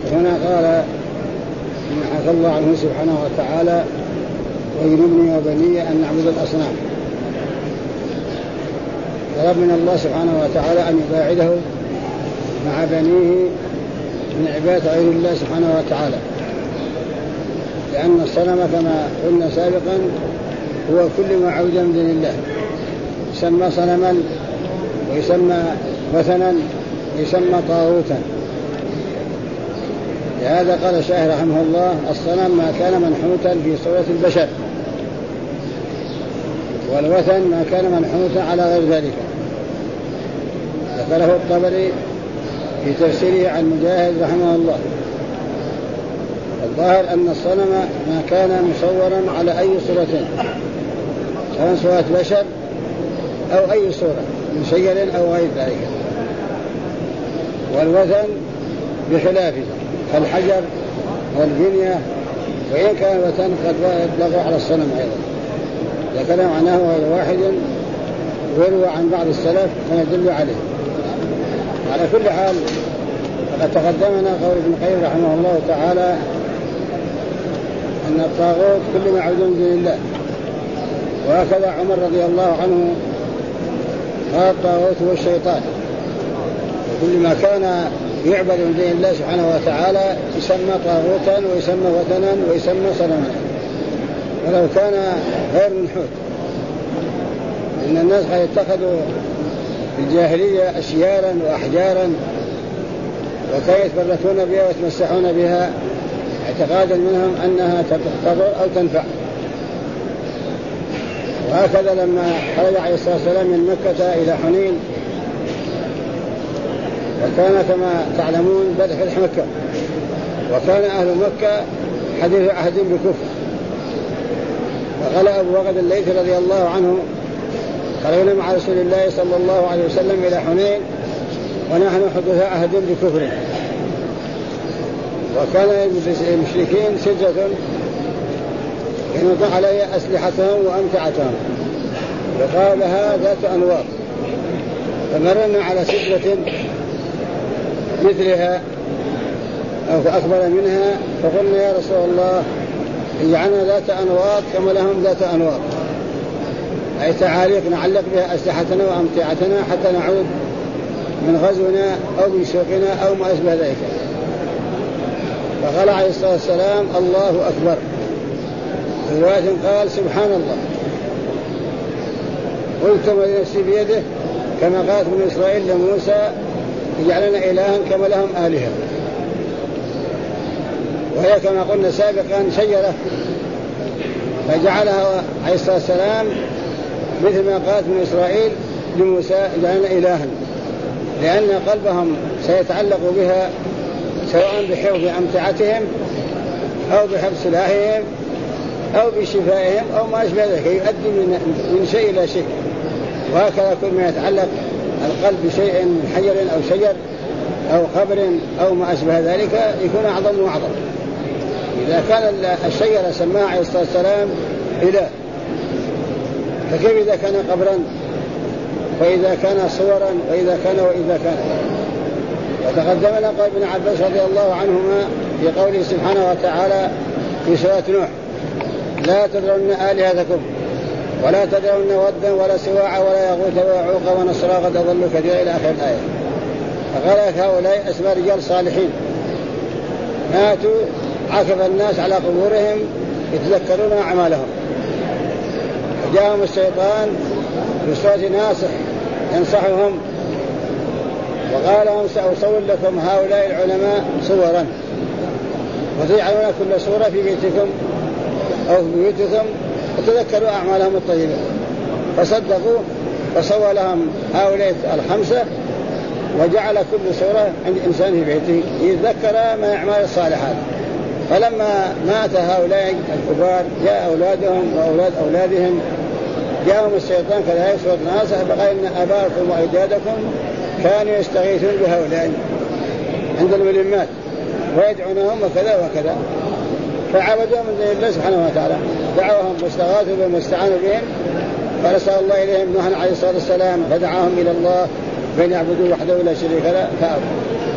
هنا قال إن حكى الله عنه سبحانه وتعالى ويجنبني وبني أن نعبد الأصنام. طلب من الله سبحانه وتعالى أن يباعده مع بنيه من عبادة غير الله سبحانه وتعالى، لأن الصنم كما قلنا سابقا هو كل ما عبد من دون الله، يسمى صنما ويسمى وثنا ويسمى طاغوتا. لهذا قال الشاعر رحمه الله: الصنم ما كان منحوتا في صورة البشر، والوثن ما كان منحوتا على غير ذلك. ذكره الطبري في تفسيره عن مجاهد رحمه الله. الظاهر أن الصنم ما كان مصورا على أي صورة، سواء صورة بشر أو أي صورة من شجر أو غير ذلك. والوثن بخلافه كالحجر والبنية، وإن كان الوثن قد يطلق على الصنم أيضا، لكن معناه غير واحد ويروى عن بعض السلف فيدل عليه. على كل حال فقد تقدمنا قول ابن القيم رحمه الله تعالى أن الطاغوت كل ما عبد من دون الله، وهكذا عمر رضي الله عنه قال الطاغوت هو الشيطان، وكل ما كان يعبد من دون الله سبحانه وتعالى يسمى طاغوتا ويسمى وثنا ويسمى صنما، ولو كان غير منحوت. إن الناس قد اتخذوا في الجاهلية أشيارا وأحجارا وكانوا يتبركون بها ويتمسحون بها اعتقادا منهم أنها تضر أو تنفع. وهكذا لما خرج عليه الصلاة والسلام من مكة إلى حنين، وكان كما تعلمون بدء فتح مكة، وكان أهل مكة حديث عهد بكفر. فقال أبو وقد الليث رضي الله عنه: خرجنا مع رسول الله صلى الله عليه وسلم إلى حنين ونحن حدثاء عهد بكفر، وكان المشركين سجة ينوضع عليها أسلحتهم وأمتعتهم، وقال لها ذات أنواط. فمرنا على سجة مثلها أو أكبر منها، فقلنا يا رسول الله اجعلنا ذات أنواط كما لهم ذات أنواط، أي تعاليق نعلق بها أسلحتنا وأمتعتنا حتى نعود من غزونا أو من سوقنا أو ما أشبه ذلك. فقال عليه الصلاة والسلام: الله أكبر. في رواية قال: سبحان الله. قلت ونفسي بيده كما قالت من إسرائيل لموسى اجعلنا إلها كما لهم آلهة. وهي كما قلنا سابقا شجرة، فجعلها عليه الصلاة والسلام مثل ما قالت من إسرائيل لموسى اجعلنا إلها، لأن قلبهم سيتعلق بها سواء بحفظ أمتعتهم أو بحفظ سلاحهم أو بشفائهم أو ما أشبه ذلك، يؤدي من شيء إلى شيء. وهكذا كل ما يتعلق القلب بشيء من حجر أو شجر أو قبر أو ما أشبه ذلك يكون أعظم وأعظم. إذا كان الشجرة سماها عليه الصلاة والسلام إله، فكيف إذا كان قبرا، وإذا كان صورا، وإذا كان. وتقدمنا قول ابن عباس رضي الله عنهما في قوله سبحانه وتعالى في سورة نوح: لا تذرن آلهتكم ولا تذرن ودا ولا سواع ولا يغوث ويعوق ونسرا قد أضلوا كثيرا إلى آخر الآية. فقال هؤلاء أسماء رجال صالحين ماتوا عكف الناس على قبورهم يتذكرون أعمالهم، فجاءهم الشيطان بصوت ناصح ينصحهم وقال لهم: سأصور لكم هؤلاء العلماء صورا وتجعلون كل صورة في بيتكم أو في بيوتكم وتذكروا أعمالهم الطيبة. فصدقوا فسوى لهم هؤلاء الخمسة، وجعل كل صورة عند إنسان في بيته يتذكر ما أعمال الصالحات. فلما مات هؤلاء الكبار جاء أولادهم وأولاد أولادهم، جاءهم الشيطان كذلك صوت ناصح فقال: إن آباءكم وأجدادكم كانوا يستغيثون بهؤلاء عند الملمات ويدعونهم وكذا وكذا، فعبدوا من دون الله سبحانه وتعالى، دعوهم واستغاثوا بهم واستعانوا بهم، فرسل الله إليهم نوحا عليه الصلاة والسلام فدعاهم إلى الله بأن يعبدوا وحده لا شريك له فأبوا.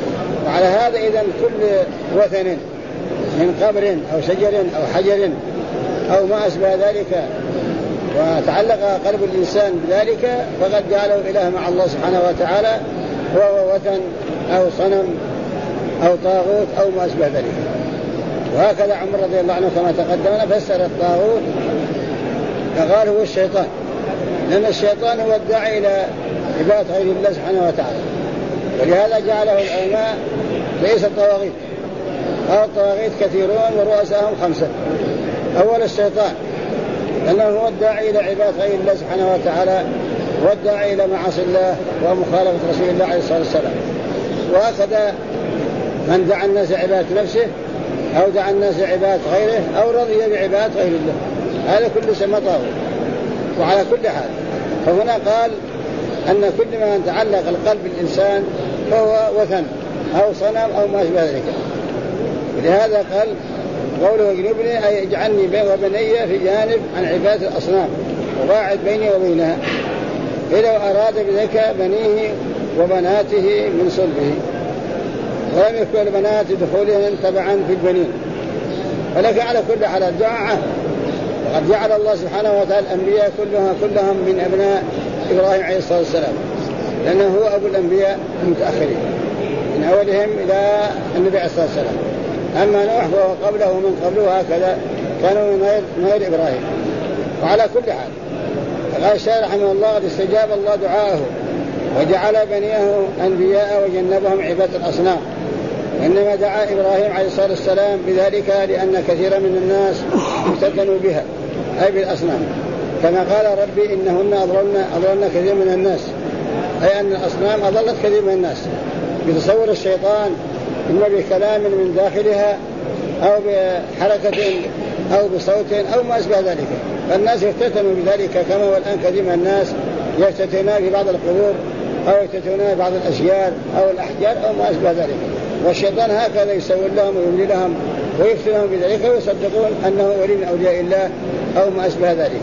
وعلى هذا إذن كل وثن من قبر أو شجر أو حجر أو ما أشبه ذلك وتعلق قلب الإنسان بذلك فقد جعله إله مع الله سبحانه وتعالى، وهو وثن أو صنم أو طاغوت أو ما أشبه ذلك. وهكذا عمر رضي الله عنه كما تقدمنا فسر الطاغوت فقال هو الشيطان، لأن الشيطان هو الداعي إلى عبادة غير الله سبحانه وتعالى، ولهذا جعله العلماء ليس الطواغيت. الطواغيت كثيرون ورؤساهم 5. أول الشيطان لأنه هو الداعي إلى عبادة غير الله سبحانه وتعالى والداعي إلى معاصي الله ومخالفة رسول الله عليه الصلاة والسلام. وهكذا من دعا الناس عبادة نفسه أو دعا الناس عبادة غيره أو رضي بعبادة غير الله، هذا كله سمى طاغوت. وعلى كل حال فهنا قال أن كل ما يتعلق القلب الإنسان فهو وثن أو صنم أو ما أشبه ذلك. ولهذا قال قوله اجنبني أي اجعلني بين وبني في جانب عن عبادة الأصنام وباعد بيني وبينها، إذا أراد بذلك بنيه وبناته من صلبه، ولم يكن البنات دخولهن تبعا في البنين. ولكن على كل حال الدعاء وقد جعل الله سبحانه وتعالى الأنبياء كلهم من أبناء إبراهيم عليه الصلاة والسلام، لأنه هو أبو الأنبياء المتأخرين من أولهم إلى النبي عليه الصلاة والسلام. أما نوح فهو قبله ومن قبله هكذا كانوا من غير إبراهيم. وعلى كل حال قال الشيخ رحمه الله قد استجاب الله دعاءه وجعل بنيه أنبياء وجنبهم عبادة الأصنام، وإنما دعا إبراهيم عليه الصلاة والسلام بذلك لأن كثيرا من الناس افتتنوا بها أي بالأصنام، كما قال ربي إنهن أضللن كثير من الناس، أي أن الأصنام أضلت كثير من الناس بتصور الشيطان إما بكلام من داخلها أو بحركة أو بصوت أو ما أشبه ذلك، فالناس يفتتنوا بذلك كما هو الآن كثير من الناس يفتتنون في بعض القبور أو يفتتنون في بعض الأشجار أو الأحجار أو ما أشبه ذلك. والشيطان هكذا يسول لهم ويملي لهم ويفتنهم بذلك ويصدقون أنه ولي من أولياء الله أو ما أشبه ذلك.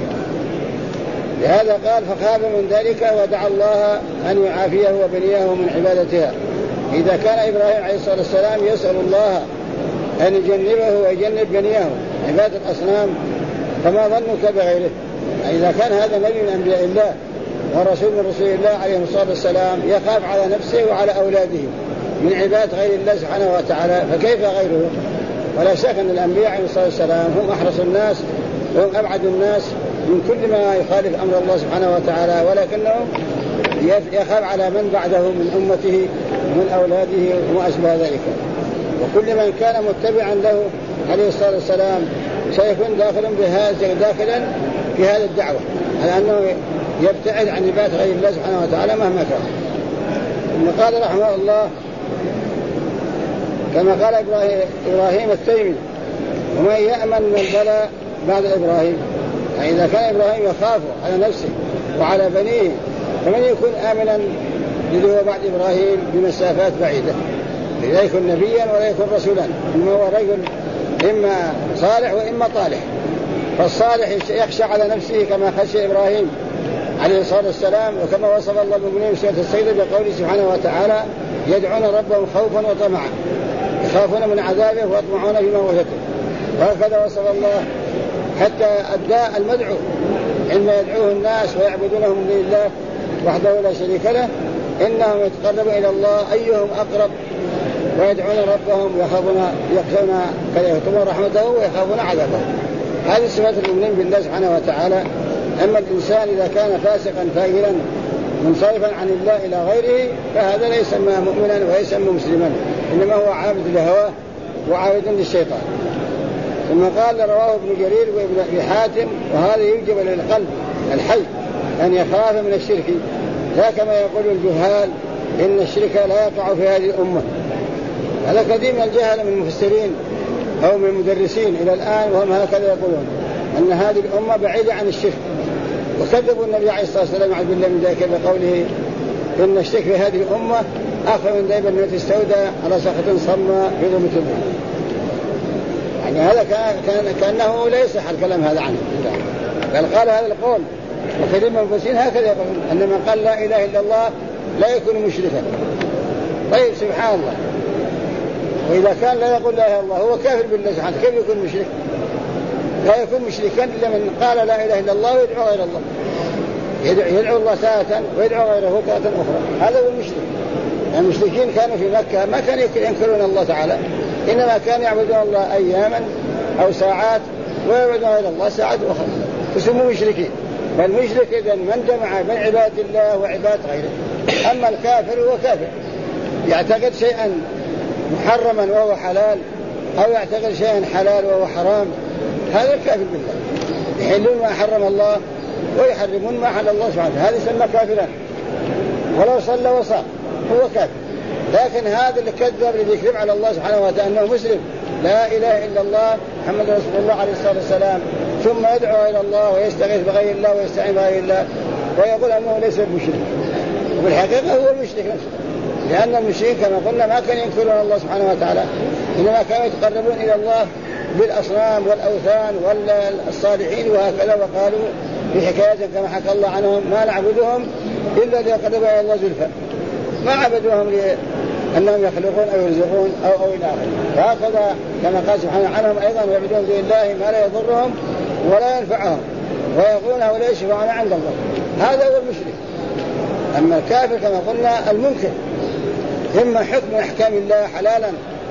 لهذا قال فخاف من ذلك ودعا الله أن يعافيه وبنيه من عبادتها. إذا كان إبراهيم عليه الصلاة والسلام يسأل الله أن يجنبه ويجنب بنيه عبادة الأصنام فما ظنك بغيره؟ إذا كان هذا نبي من أنبياء الله ورسول من رسول الله عليه الصلاة والسلام يخاف على نفسه وعلى أولاده من عبادة غير الله سبحانه وتعالى، فكيف غيره؟ ولا شك أن الأنبياء عليه الصلاة والسلام هم أحرص الناس وهم أبعد الناس من كل ما يخالف أمر الله سبحانه وتعالى، ولكنهم يخاف على من بعده من أمته ومن أولاده وما أشبه ذلك. وكل من كان متبعا له عليه الصلاة والسلام سيكون داخلا في هذه الدعوة، على أنه يبتعد عن عبادة غير الله سبحانه وتعالى مهما كان. ثم قال رحمه الله كما قال إبراهيم التيمي ومن يأمن من البلاء بعد إبراهيم، يعني إذا كان إبراهيم يخاف على نفسه وعلى بنيه فمن يكون آمنا لذو بعد إبراهيم بمسافات بعيدة، لا يكون نبيا ولا يكون رسولا، إنما هو رجل إما صالح وإما طالح. فالصالح يخشى على نفسه كما خشى إبراهيم عليه الصلاة والسلام، وكما وصف الله بالمؤمنين في سورة السجدة بقوله سبحانه وتعالى يدعون ربهم خوفا وطمعا، يخافون من عذابه ويطمعون في موته. وهكذا وصف الله حتى الداء المدعو عندما يدعوه الناس ويعبدونهم لله وحده لا شريك له إنهم يتقربون إلى الله أيهم أقرب ويدعون ربهم يخشون يطلبون رحمته ويخافون عذابه. هذه صفات المؤمنين بالله سبحانه وتعالى. أما الإنسان إذا كان فاسقا فاجرا منصرفا عن الله إلى غيره فهذا لا يسمى مؤمنا ولا يسمى مسلما، إنما هو عابد لهواه وعابد للشيطان. ثم قال رواه ابن جرير وابن أبي حاتم وهذا يوجب للقلب الحي أن يخاف من الشرك، لا كما يقول الجهال إن الشرك لا يقع في هذه الأمة. هذا كثير من الجهل من المفسرين أو من المدرسين إلى الآن وهم هكذا يقولون أن هذه الأمة بعيدة عن الشرك، وكذبوا النبي عليه الصلاة والسلام عبد الله من ذلك بقوله إن الشرك في هذه الأمة أخف من دائما التي استودى على سخط صمى في ظلمة الليل. يعني هذا كأنه لا يصح الكلام هذا عنه، بل قال هذا القول. وكثير من المفسرين هكذا يقولون أن من قال لا إله إلا الله لا يكون مشركا. طيب سبحان الله، وإذا كان لا يقول لا إله إلا الله هو كافر بالله سبحانه، كيف يكون مشرك؟ لا يكون مشركا إلا من قال لا إله إلا الله ويدعو غير الله، يدعو الله ساعة ويدعو غيره ساعة أخرى، هذا هو المشرك. المشركين كانوا في مكة ما كانوا ينكرون الله تعالى، إنما كانوا يعبدون الله أياما أو ساعات ويعبدون غير الله ساعات أخرى، فسموا مشركين. والمشرك إذن من جمع بين عباد الله وعباد غيره. أما الكافر هو كافر يعتقد شيئا محرما وهو حلال، أو يعتقد شيئا حلال وهو حرام، هذا الكافر بالله، يحلون ما حرم الله ويحرمون ما حل الله سبحانه، هذا يسمى كافرا ولو صلى وصام هو كافر. لكن هذا اللي كذب اللي يكذب على الله سبحانه وتعالى أنه مسلم لا إله إلا الله محمد رسول الله عليه الصلاة والسلام، ثم يدعو إلى الله ويستغيث بغير الله ويستعين بغير الله ويقول أنه ليس بمشرك، وبالحقيقة هو المشرك نفسه، لأن المشركين كما قلنا ما كانوا ينكرون الله سبحانه وتعالى، إنما كانوا يتقربون إلى الله بالأصنام والأوثان والصالحين وهكذا. وقالوا في حكاية كما حكى الله عنهم ما نعبدهم إلا ليقربوا إلى الله زلفى، ما عبدوهم لأنهم يخلقون أو يرزقون أو إلى آخره. وهكذا كما قال سبحانه عنهم أيضا يعبدون دون الله ما لا يضرهم ولا ينفعهم ويقولون هؤلاء يشفعون عند الله، هذا هو المشرك. أما الكافر كما قلنا المنكر، إما حكم من أحكام الله حلالا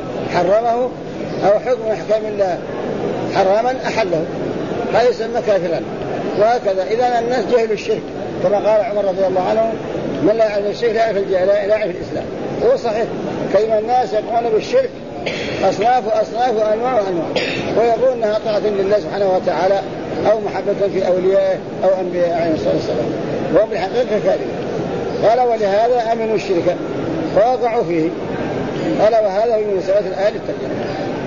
حرمه أو حكم من أحكام الله حراما أحله، هذا يسمى كافرا. وهكذا إذا الناس جهلوا الشرك كما قال عمر رضي الله عنه من لا يعرف الشرك لا يعرف الجاهلية لا يعرف الإسلام. هو صحيح كلمة الناس يقولون بالشرك أصناف وأنواع ويقول أنها طاعة لله سبحانه وتعالى أو محبة في أوليائه أو أنبيائه عليه الصلاة والسلام، وهم بالحقيقة كاذبين. قال ولهذا أمنوا الشرك فوقعوا فيه. قال وهذا من مناسبات الآية للترجمة.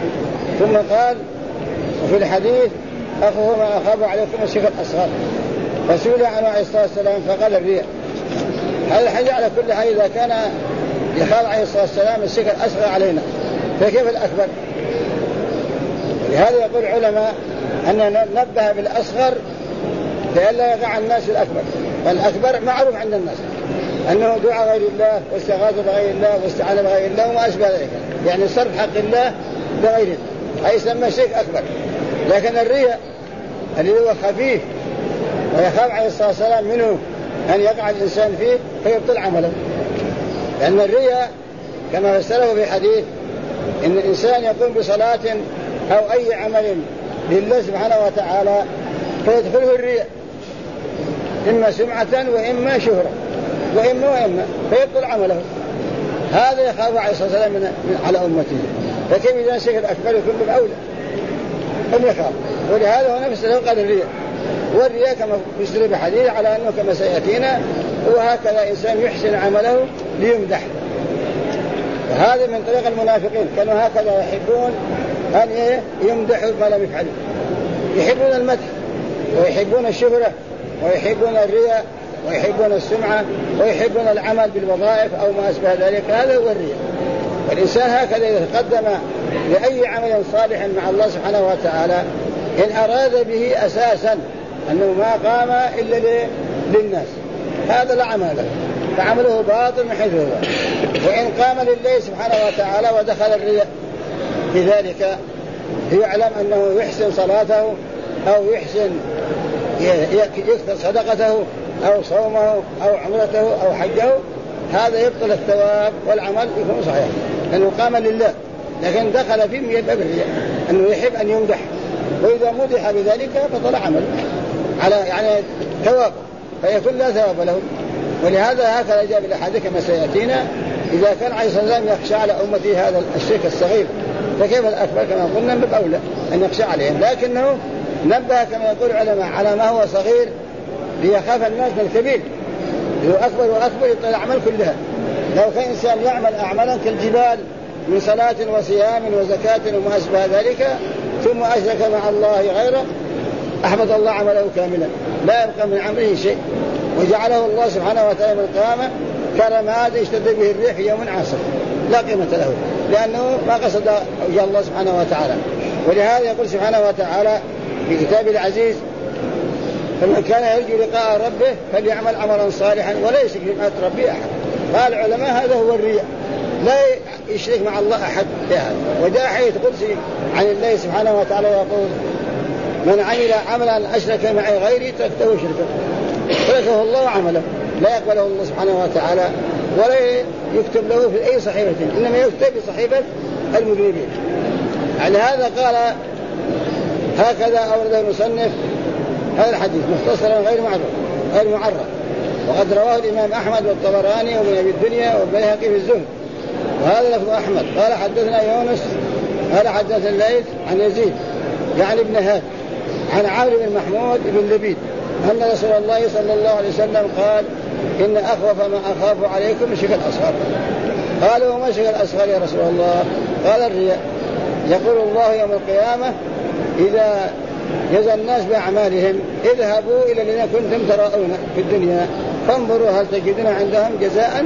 ثم قال وفي الحديث أخوه ما أخاف عليكم الشرك الأصغر، فسئل عنه عليه الصلاة والسلام فقال الرياء. هذا الحديث على كل حال إذا كان يخاف عليه الصلاة والسلام الشرك الأصغر علينا فكيف الأكبر؟ لهذا يقول العلماء أن نبه بالأصغر لئلا يقع الناس الأكبر. فالأكبر معروف عند الناس أنه دعاء غير الله واستغاثة بغير الله واستعانة بغير الله وما أشبه ذلك، يعني صرف حق الله بغيره، هذا يسمى شرك أكبر. لكن الرياء اللي هو خفيف ويخاف عليه الصلاة والسلام منه أن يقع الإنسان فيه فيبطل عمله، لأن الرياء كما فسره في حديث إن الإنسان يقوم بصلاة أو أي عمل لله سبحانه وتعالى فيدخله الرياء إما سمعة وإما شهرة وإما فيبطل عمله. هذا يخاف عليه الصلاة والسلام على أمته، فكيف إذا الشرك الأكبر يكون بالأولى هم يخاف. ولهذا هو نفسه قال الرياء، والرياء كما فسر بحديث على أنه كما سيأتينا وهكذا إنسان يحسن عمله ليمدح. هذا من طريق المنافقين، كانوا هكذا يحبون أن يمدحوا ما لم يفعلوا، يحبون المدح ويحبون الشهرة ويحبون الرياء ويحبون السمعة ويحبون العمل بالوظائف أو ما أشبه ذلك، هذا هو الرياء. والإنسان هكذا إذا تقدم لأي عمل صالح مع الله سبحانه وتعالى إن أراد به أساسا أنه ما قام إلا للناس هذا لا عمل له، فعمله باطل من حيث هو. وإن قام لله سبحانه وتعالى ودخل الرياء بذلك يعلم أنه يحسن صلاته أو يحسن يكثر صدقته أو صومه أو عمرته أو حجه، هذا يبطل الثواب والعمل يكون صحيح لأنه قام لله. لكن دخل فيه من باب الرياء أنه يحب أن يمدح، وإذا مدح بذلك بطل عمل على يعني ثواب فيكون لا ثواب له. ولهذا هكذا جاء بالأحاديث كما سيأتينا إذا كان عليه الصلاة والسلام يخشى على أمته هذا الشرك الصغير فكيف الأكبر كما قلنا بالأولى أن يخشى عليهم. لكنه نبه كما يقول العلماء على ما هو صغير ليخاف الناس من الكبير، لو أكبر وأكبر يبطل الأعمال كلها. لو كان إنسان يعمل أعمالا كالجبال من صلاة وصيام وزكاة وما أشبه ذلك ثم أشرك مع الله غيره أحبط الله عمله كاملا لا يبقى من عمله شيء، وجعله الله سبحانه وتعالى من القيامة كرماد اشتد به الريح في يوم عاصف لا قيمة له لأنه ما قصد وجه الله سبحانه وتعالى. ولهذا يقول سبحانه وتعالى في كتابه العزيز فمن كان يرجو لقاء ربه فليعمل عملا صالحا ولا يشرك بمعصية ربه أحد. قال العلماء هذا هو الرياء لا يشرك مع الله أحد في هذا. وجاء حديث قدسي عن الله سبحانه وتعالى يقول: من عمل عملا أشرك معي غيري تركته شركه، تركه الله عمله، لا يقبله الله سبحانه وتعالى ولا يكتب له في أي صحيفة، إنما يكتب بصحيفة المذنبين. على هذا قال: هكذا أورد المصنف هذا الحديث مختصرا غير معرف، وقد رواه الإمام أحمد والطبراني وابن أبي الدنيا والبيهقي في الزهد. وهذا لفظ أحمد قال: حدثنا يونس قال حدثنا الليث عن يزيد يعني بن هاد عن عمرو بن محمود بن لبيد أن رسول الله صلى الله عليه وسلم قال: إن أخوف ما أخاف عليكم الشرك الأصغر. قالوا: وما الشرك الأصغر يا رسول الله؟ قال: الرياء. يقول الله يوم القيامة إذا جزى الناس بأعمالهم: اذهبوا إلى الذين كنتم تراءون في الدنيا فانظروا هل تجدون عندهم جزاء.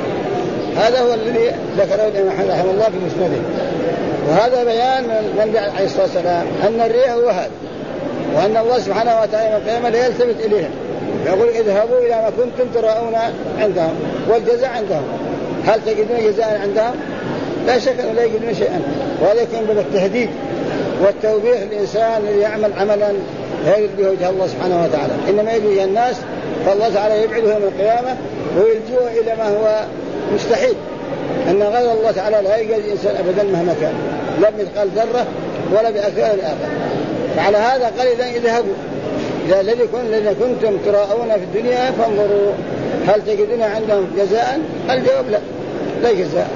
هذا هو الذي ذكره الإمام أحمد رحمه الله في مسنده. وهذا بيان من النبي عليه الصلاة والسلام أن الرياء هو هذا، وأن الله سبحانه وتعالى يوم القيامة لا يلتفت إليهم، يقول: اذهبوا إلى ما كنتم تراءون عندهم والجزاء عندهم، هل تجدون جزاء عندهم؟ لا شك أنه لا يجدون شيئا. وهذا يكون بالتهديد والتوبيخ للإنسان الذي يعمل عملا غير بوجه الله سبحانه وتعالى، إنما يجي الناس فالله تعالى يبعده يوم القيامة ويلجوه إلى ما هو مستحيل، أن غير الله تعالى لا يجوز الإنسان أبدا مهما كان، لا بمثقال ذرة ولا بأكثر الآخر. فعلى هذا قال: إذا اذهبوا إلى الذين كنتم تراءون في الدنيا فانظروا هل تجدون عندهم جزاء؟ الجواب لا جزاء.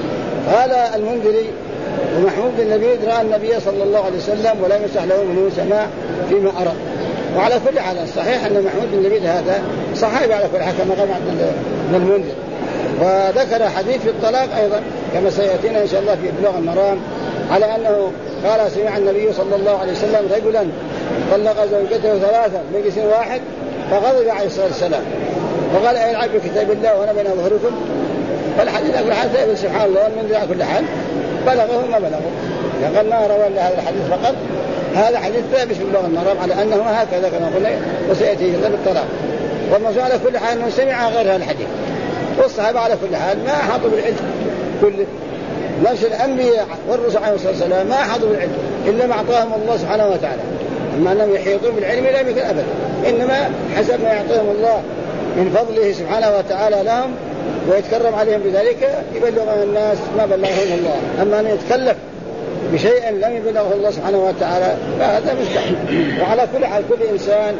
هذا المنذري ومحمود بن لبيد رأى النبي صلى الله عليه وسلم ولم يصح له منه سماع فيما أرى. وعلى كل حال صحيح أن محمود بن لبيد هذا صحابي على كل حال كما قال ابن المنذر. وذكر حديث في الطلاق أيضا كما سيأتينا إن شاء الله في بلوغ المرام، على أنه قال: سمع النبي صلى الله عليه وسلم رجلا طلق زوجته 3 مجلس واحد فغضب عليه الصلاة والسلام وقال: ألعب بكتاب الله وأنا بين أظهركم. فالحديث أقول حتى سبحان الله المنذر على كل حال بلغه ما بلغه، لقد ما روى إلا هذا الحديث فقط. هذا حديث ثابت في بلوغ المرام على أنه هكذا كما قلنا، وسيأتي في الطلاق. والموضوع على كل حال أنه سمع غير هذا الحديث. والصحابة على كل حال ما أحاطوا بالعلم كله، نفس الأنبياء والرسل عليه الصلاة والسلام ما أحاطوا بالعلم إلا ما أعطاهم الله سبحانه وتعالى. أما أنهم يحيطون بالعلم لا يمكن أبدا، إنما حسب ما يعطيهم الله من فضله سبحانه وتعالى لهم ويتكرم عليهم بذلك يبلغ الناس ما بلغهم الله. أما أن يتكلف بشيء لم يبلغه الله سبحانه وتعالى فهذا مستحيل. وعلى كل حال كل إنسان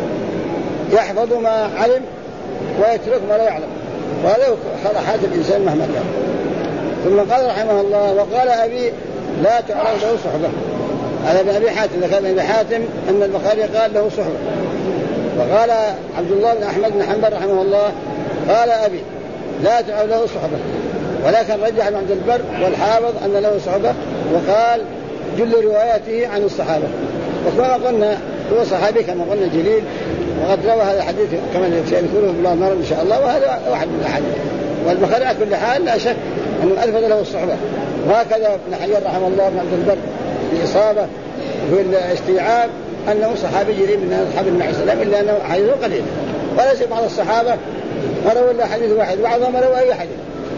يحفظ ما علم ويترك ما لا يعلم، وهذا حال الإنسان مهما كان. ثم قال رحمه الله: وقال أبي لا تعرض له صحبة. هذا ابن أبي حاتم ذكر ابن حاتم أن البخاري قال له صحبة. وقال عبد الله بن أحمد بن حنبل رحمه الله قال أبي لا تعرض له صحبة، ولكن رجح ابن عبد البر والحافظ أن له صحبة، وقال جل رواياته عن الصحابة. وكما قلنا هو صحابي كما قلنا جليل، وقد روى هذا الحديث كما سيذكره بالله مرة إن شاء الله، وهذا واحد من الأحاديث. والبخاري على كل حال لا شك أنه ألفت له الصحبة. وهكذا ابن حجر رحمه الله بن عبد البر في إصابة في الاستيعاب أنه صحابي جليل من أصحاب النبي عليه السلام، إلا أنه حديثه قليل. وليس بعض الصحابة ما روى إلا حديث واحد، بعضهم روى أي حديث.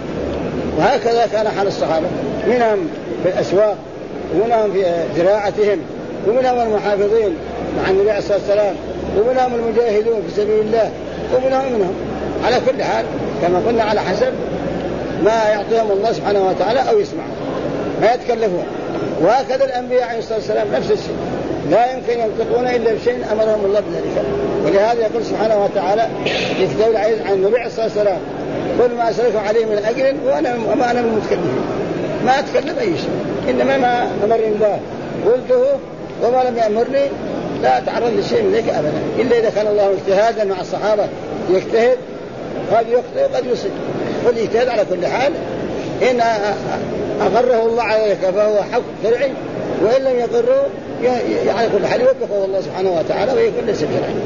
وهكذا كان حال الصحابة، منهم في الأسواق ومنهم في زراعتهم ومنهم المحافظين مع النبي عليه الصلاة والسلام ومنهم المجاهدون في سبيل الله ومنهم على كل حال كما قلنا على حسب ما يعطيهم الله سبحانه وتعالى أو يسمعون ما يتكلفون. وهكذا الأنبياء عليه الصلاة والسلام نفس الشيء، لا يمكن ينطقون إلا بشيء أمرهم الله بذلك. ولهذا يقول سبحانه وتعالى في كتاب العزيز عن النبي عليه الصلاة والسلام: كل ما أسألكم عليه من أجر وما أنا من المتكلمين، ما أتكلم أي شيء، إنما ما أمرني الله قلته، وما لم يأمرني لا أتعرض لشيء من ذلك أبدا، إلا إذا كان الله اجتهادا مع الصحابة يجتهد قد يخطئ وقد يصيب. والاجتهاد على كل حال إن أقره الله عليك فهو حق شرعي، وإن لم يقره على كل حال يوفقه الله سبحانه وتعالى ويكون ليس شرعي.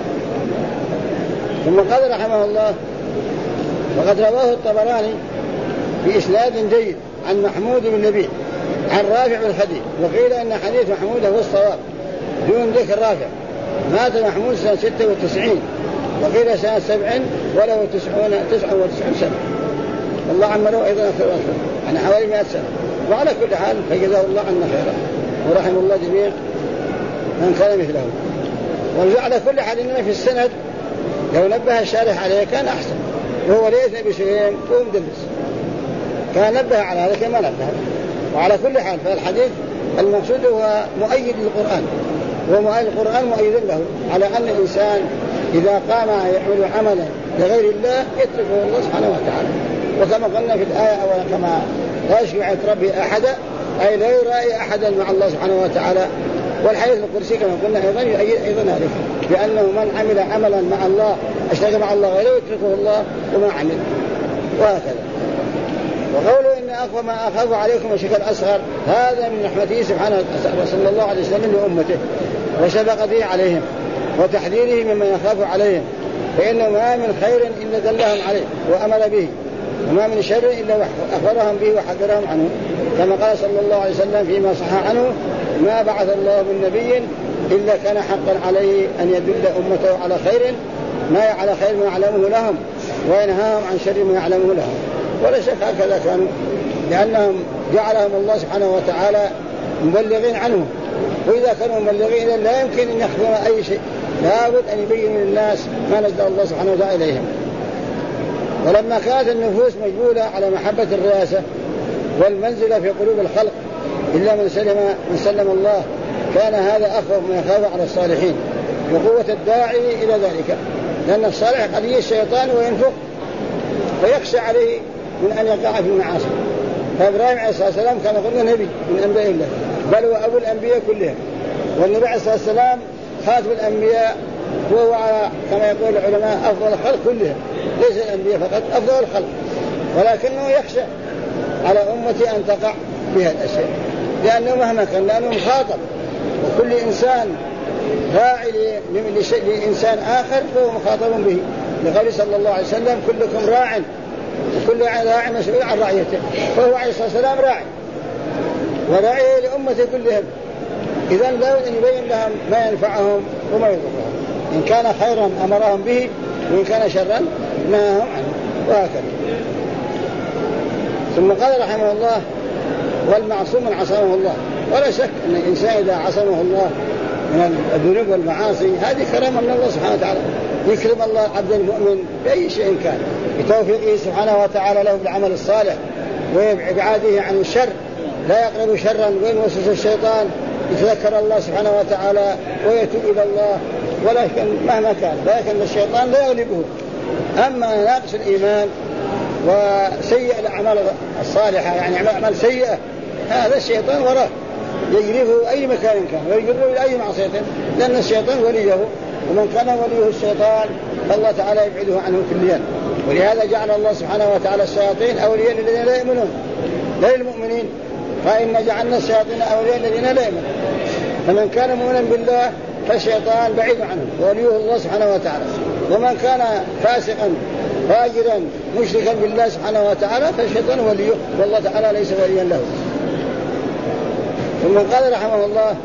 ثم قال رحمه الله: وقد رواه الطبراني بإسناد جيد عن محمود بن نبيه عن رافع بن خديج، وقيل إن حديث محمود هو الصواب دون ذكر رافع. مات محمود سنة 96 وقيل سنة 7 وله 99 سنة. الله عمره أيضا أكثر وأكثر، يعني حوالي 100 سنة. وعلى كل حال فجزاه الله عنا خيرا ورحم الله جميع من كان مثله. وعلى كل حال إننا في السند لو نبه الشارح عليه كان أحسن، وهو ليس بسليم هو مدلس، كان نبه على هذا كما نبه. وعلى كل حال فالحديث المقصود هو مؤيد للقرآن، والقرآن مؤيد له على أن الإنسان إذا قام يعمل عملا لغير الله يتركه الله سبحانه وتعالى. وكما قلنا في الآية أولا كما لا يشفع عند ربه أحدا، أي لا يرائي أحدا مع الله سبحانه وتعالى. والحديث القدسي كما قلنا أيضا يؤيد أيضا هذا، بأنه من عمل عملا مع الله أشرك مع الله غيره يتركه الله وما عمل، وهكذا. وقوله إن أخوى ما أخاف عليكم الشرك الأصغر، هذا من رحمته سبحانه صلى الله عليه وسلم لأمته وشفقته عليهم وتحذيره مما يخاف عليهم، فإنه ما من خير إلا دلهم عليه وأمر به، وما من شر إلا أخبرهم به وحذرهم عنه، كما قال صلى الله عليه وسلم فيما صح عنه: ما بعث الله من نبي إلا كان حقا عليه أن يدل أمته على خير ما يعلمه لهم وينهاهم عن شر ما يعلمه لهم. ولا شك هكذا كانوا، لأنهم جعلهم الله سبحانه وتعالى مبلغين عنه، وإذا كانوا مبلغين لا يمكن أن يخفون أي شيء، لابد أن يبينوا للناس ما نزل الله سبحانه وتعالى إليهم. ولما كانت النفوس مجبولة على محبة الرئاسة والمنزلة في قلوب الخلق إلا من سلم الله، كان هذا أخوف ما يخاف على الصالحين وقوة الداعي إلى ذلك، لأن الصالح قد يجي الشيطان وينفق ويخشى عليه من أن يقع في المعاصي. فإبراهيم عليه الصلاة والسلام كان قلنا نبي من أنبياء الله، بل هو أبو الأنبياء كلهم، والنبي عليه الصلاة والسلام خاتم الأنبياء، وهو كما يقول العلماء أفضل الخلق كلهم، ليس الأنبياء فقط، أفضل الخلق، ولكنه يخشى على أمتي أن تقع بها الأشياء، لأنه مهما كان لأنه مخاطب، وكل إنسان راعي لإنسان آخر فهو مخاطب به، لقول صلى الله عليه وسلم: كلكم راع وكل راع مسؤول عن رعيته. فهو عليه الصلاة والسلام راعي وراعي لأمته كلهم، إذن لا بد أن يبين لهم ما ينفعهم وما يضرهم، إن كان خيرا أمرهم به وإن كان شرا نهاهم عنه، وهكذا. ثم قال رحمه الله: والمعصوم من عصمه الله. ولا شك أن الإنسان إذا عصمه الله من الذنوب والمعاصي هذه كرامة من الله سبحانه وتعالى، يكرم الله العبد المؤمن بأي شيء كان بتوفيقه سبحانه وتعالى له بالعمل الصالح وإبعاده عن الشر، لا يقرب شرا وين وسوس الشيطان، يتذكر الله سبحانه وتعالى ويتوب إلى الله، ولكن مهما كان لكن الشيطان لا يغلبه. أما ناقص الإيمان وسيء الأعمال الصالحة، يعني أعمال سيئة، هذا الشيطان وراه يجرفه أي مكان كان ويجره إلى أي معصية، لأن الشيطان وليه، ومن كان وليه الشيطان فالله تعالى يبعده عنه كليا. ولهذا جعل الله سبحانه وتعالى الشياطين أولياء الذين لا يؤمنون لا للمؤمنين، فإن جعلنا الشياطين أولياء الذين لا يؤمنون. فمن كان مؤمنا بالله فالشيطان بعيد عنه وليه الله سبحانه وتعالى، ومن كان فاسقا فاجرا مشركا بالله سبحانه وتعالى فالشيطان وليه والله تعالى ليس وليا له. ثم قال رحمه الله: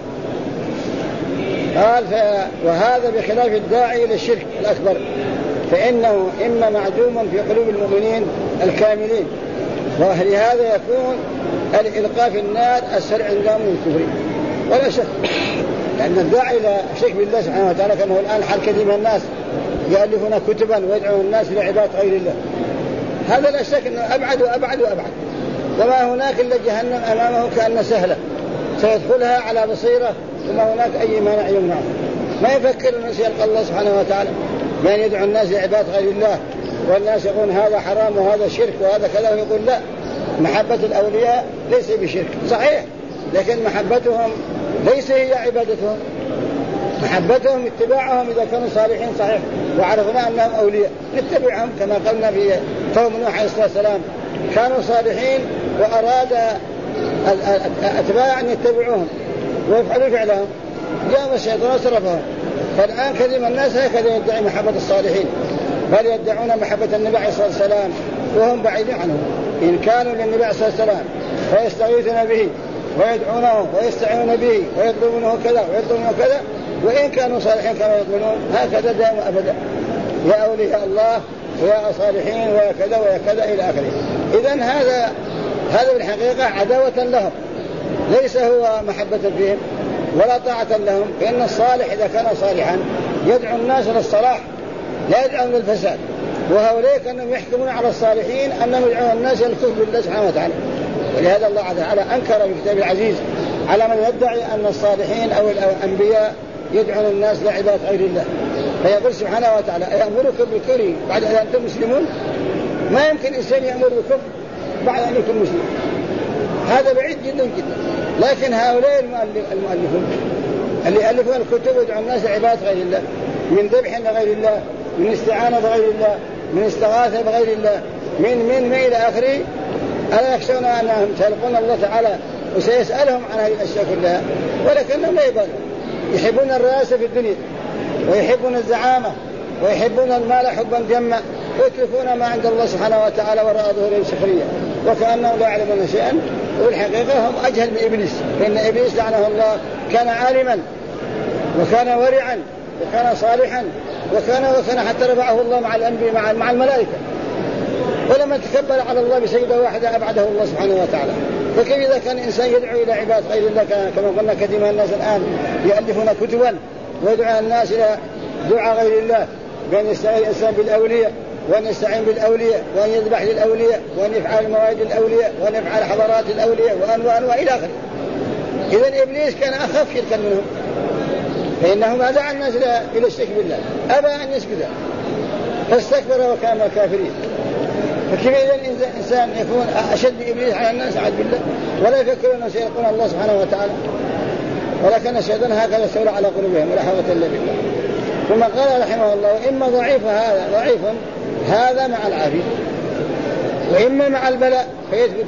قال: وهذا بخلاف الداعي إلى الشرك الأكبر، فإنه إما معدوم في قلوب المؤمنين الكاملين، ولهذا يكون الإلقاء في النار أسهل عندهم من الكفر. ولا شك لأن الداعي إلى الشرك بالله سبحانه وتعالى كما هو الآن حال كثير من الناس يؤلفون كتبا ويدعون الناس إلى عبادة غير الله، هذا لا شك أنه أبعد وأبعد وأبعد، وما هناك إلا جهنم أمامه كأن سهلة سيدخلها على بصيرة، وما هناك أي مانع يمنعه. ما يفكر الناس يلقى الله سبحانه وتعالى يعني يدعو الناس لعبادة غير الله، والناس يقولون هذا حرام وهذا شرك وهذا كذا، ويقول لا، محبة الأولياء ليس بشرك صحيح، لكن محبتهم ليس هي عبادتهم، محبتهم اتباعهم إذا كانوا صالحين صحيح، وعرفنا أنهم أولياء نتبعهم، كما قلنا في قوم نوح عليه الصلاة والسلام كانوا صالحين وأراد أتباع أن يتبعوهم ويفعلوا فعلهم، جاء الشيطان وصرفهم. فالآن كثير من الناس هكذا يدعي محبة الصالحين، بل يدعون محبة النبي عليه الصلاة والسلام وهم بعيدين عنه. إن كانوا للنبي عليه الصلاة والسلام فيستغيثون به ويدعونه ويستعينون به ويطلبونه كذا ويطلبونه كذا، وإن كانوا صالحين كما يقولون، هكذا دائما أبدا. يا أولياء الله ويا صالحين ويا كذا ويا كذا إلى آخره. إذن هذا بالحقيقة عداوة لهم، ليس هو محبة فيهم ولا طاعة لهم، فإن الصالح إذا كان صالحا يدعو الناس للصلاح لا يدعون للفساد، وهؤلاء كانوا يحكمون على الصالحين أنهم يدعون الناس إلى الكفر بالله سبحانه وتعالى. ولهذا الله تعالى أنكر في كتابه العزيز على من يدعي أن الصالحين أو الأنبياء يدعون الناس لعبادة غير الله، فيقول سبحانه وتعالى أيأمركم بالكفر بعد أن أنتم مسلمون؟ ما يمكن إنسان يأمر بالكفر بعد أن يكون مسلم، هذا بعيد جدا جدا. لكن هؤلاء المؤلفون اللي يألفون الكتب يدعون الناس لعبادة غير الله، من ذبح لغير الله، من استعانة بغير الله، من استغاثة بغير الله، من إلى آخره. ألا يخشون أنهم سيلقون الله تعالى وسيسألهم عن هذه الأشياء كلها؟ ولكنهم لا يبالون، يحبون الرئاسة في الدنيا ويحبون الزعامة ويحبون المال حبا جما، ويتركون ما عند الله سبحانه وتعالى وراء ظهورهم سخرية وكأنهم لا يعلمون شيئا. والحقيقة هم أجهل من إبليس، فإن إبليس لعنه الله كان عالما وكان ورعا وكان صالحا وكان حتى رفعه الله مع الأنبياء مع الملائكة، ولما تكبر على الله بسجدة واحدة أبعده الله سبحانه وتعالى. فكيف إذا كان إنسان يدعو إلى عبادة غير الله كما قلنا كثير من الناس الآن يؤلفون كتبا ويدعو الناس إلى دعاء غير الله، بأن يستعين الإنسان بالأولياء وأن يستعين بالأولياء وأن يذبح للأولياء وأن يفعل موائد الأولياء وأن يفعل حضارات الأولياء وأنواع إلى آخره. إذن إبليس كان أخف شركا منهم، فإنه ما دعا الناس إلى الشرك بالله، أبى أن يسجد فاستكبر وكان من الكافرين. فكيف إذا الإنسان يكون أشد إبليس على الناس أعوذ بالله ولا يفكر أنه سيلقون الله سبحانه وتعالى؟ ولكن الشيطان هكذا سول على قلوبهم ولا حول إلا بالله. ثم قال رحمه الله وإما ضعيف هذا مع العافية، وإما مع البلاء فيثبت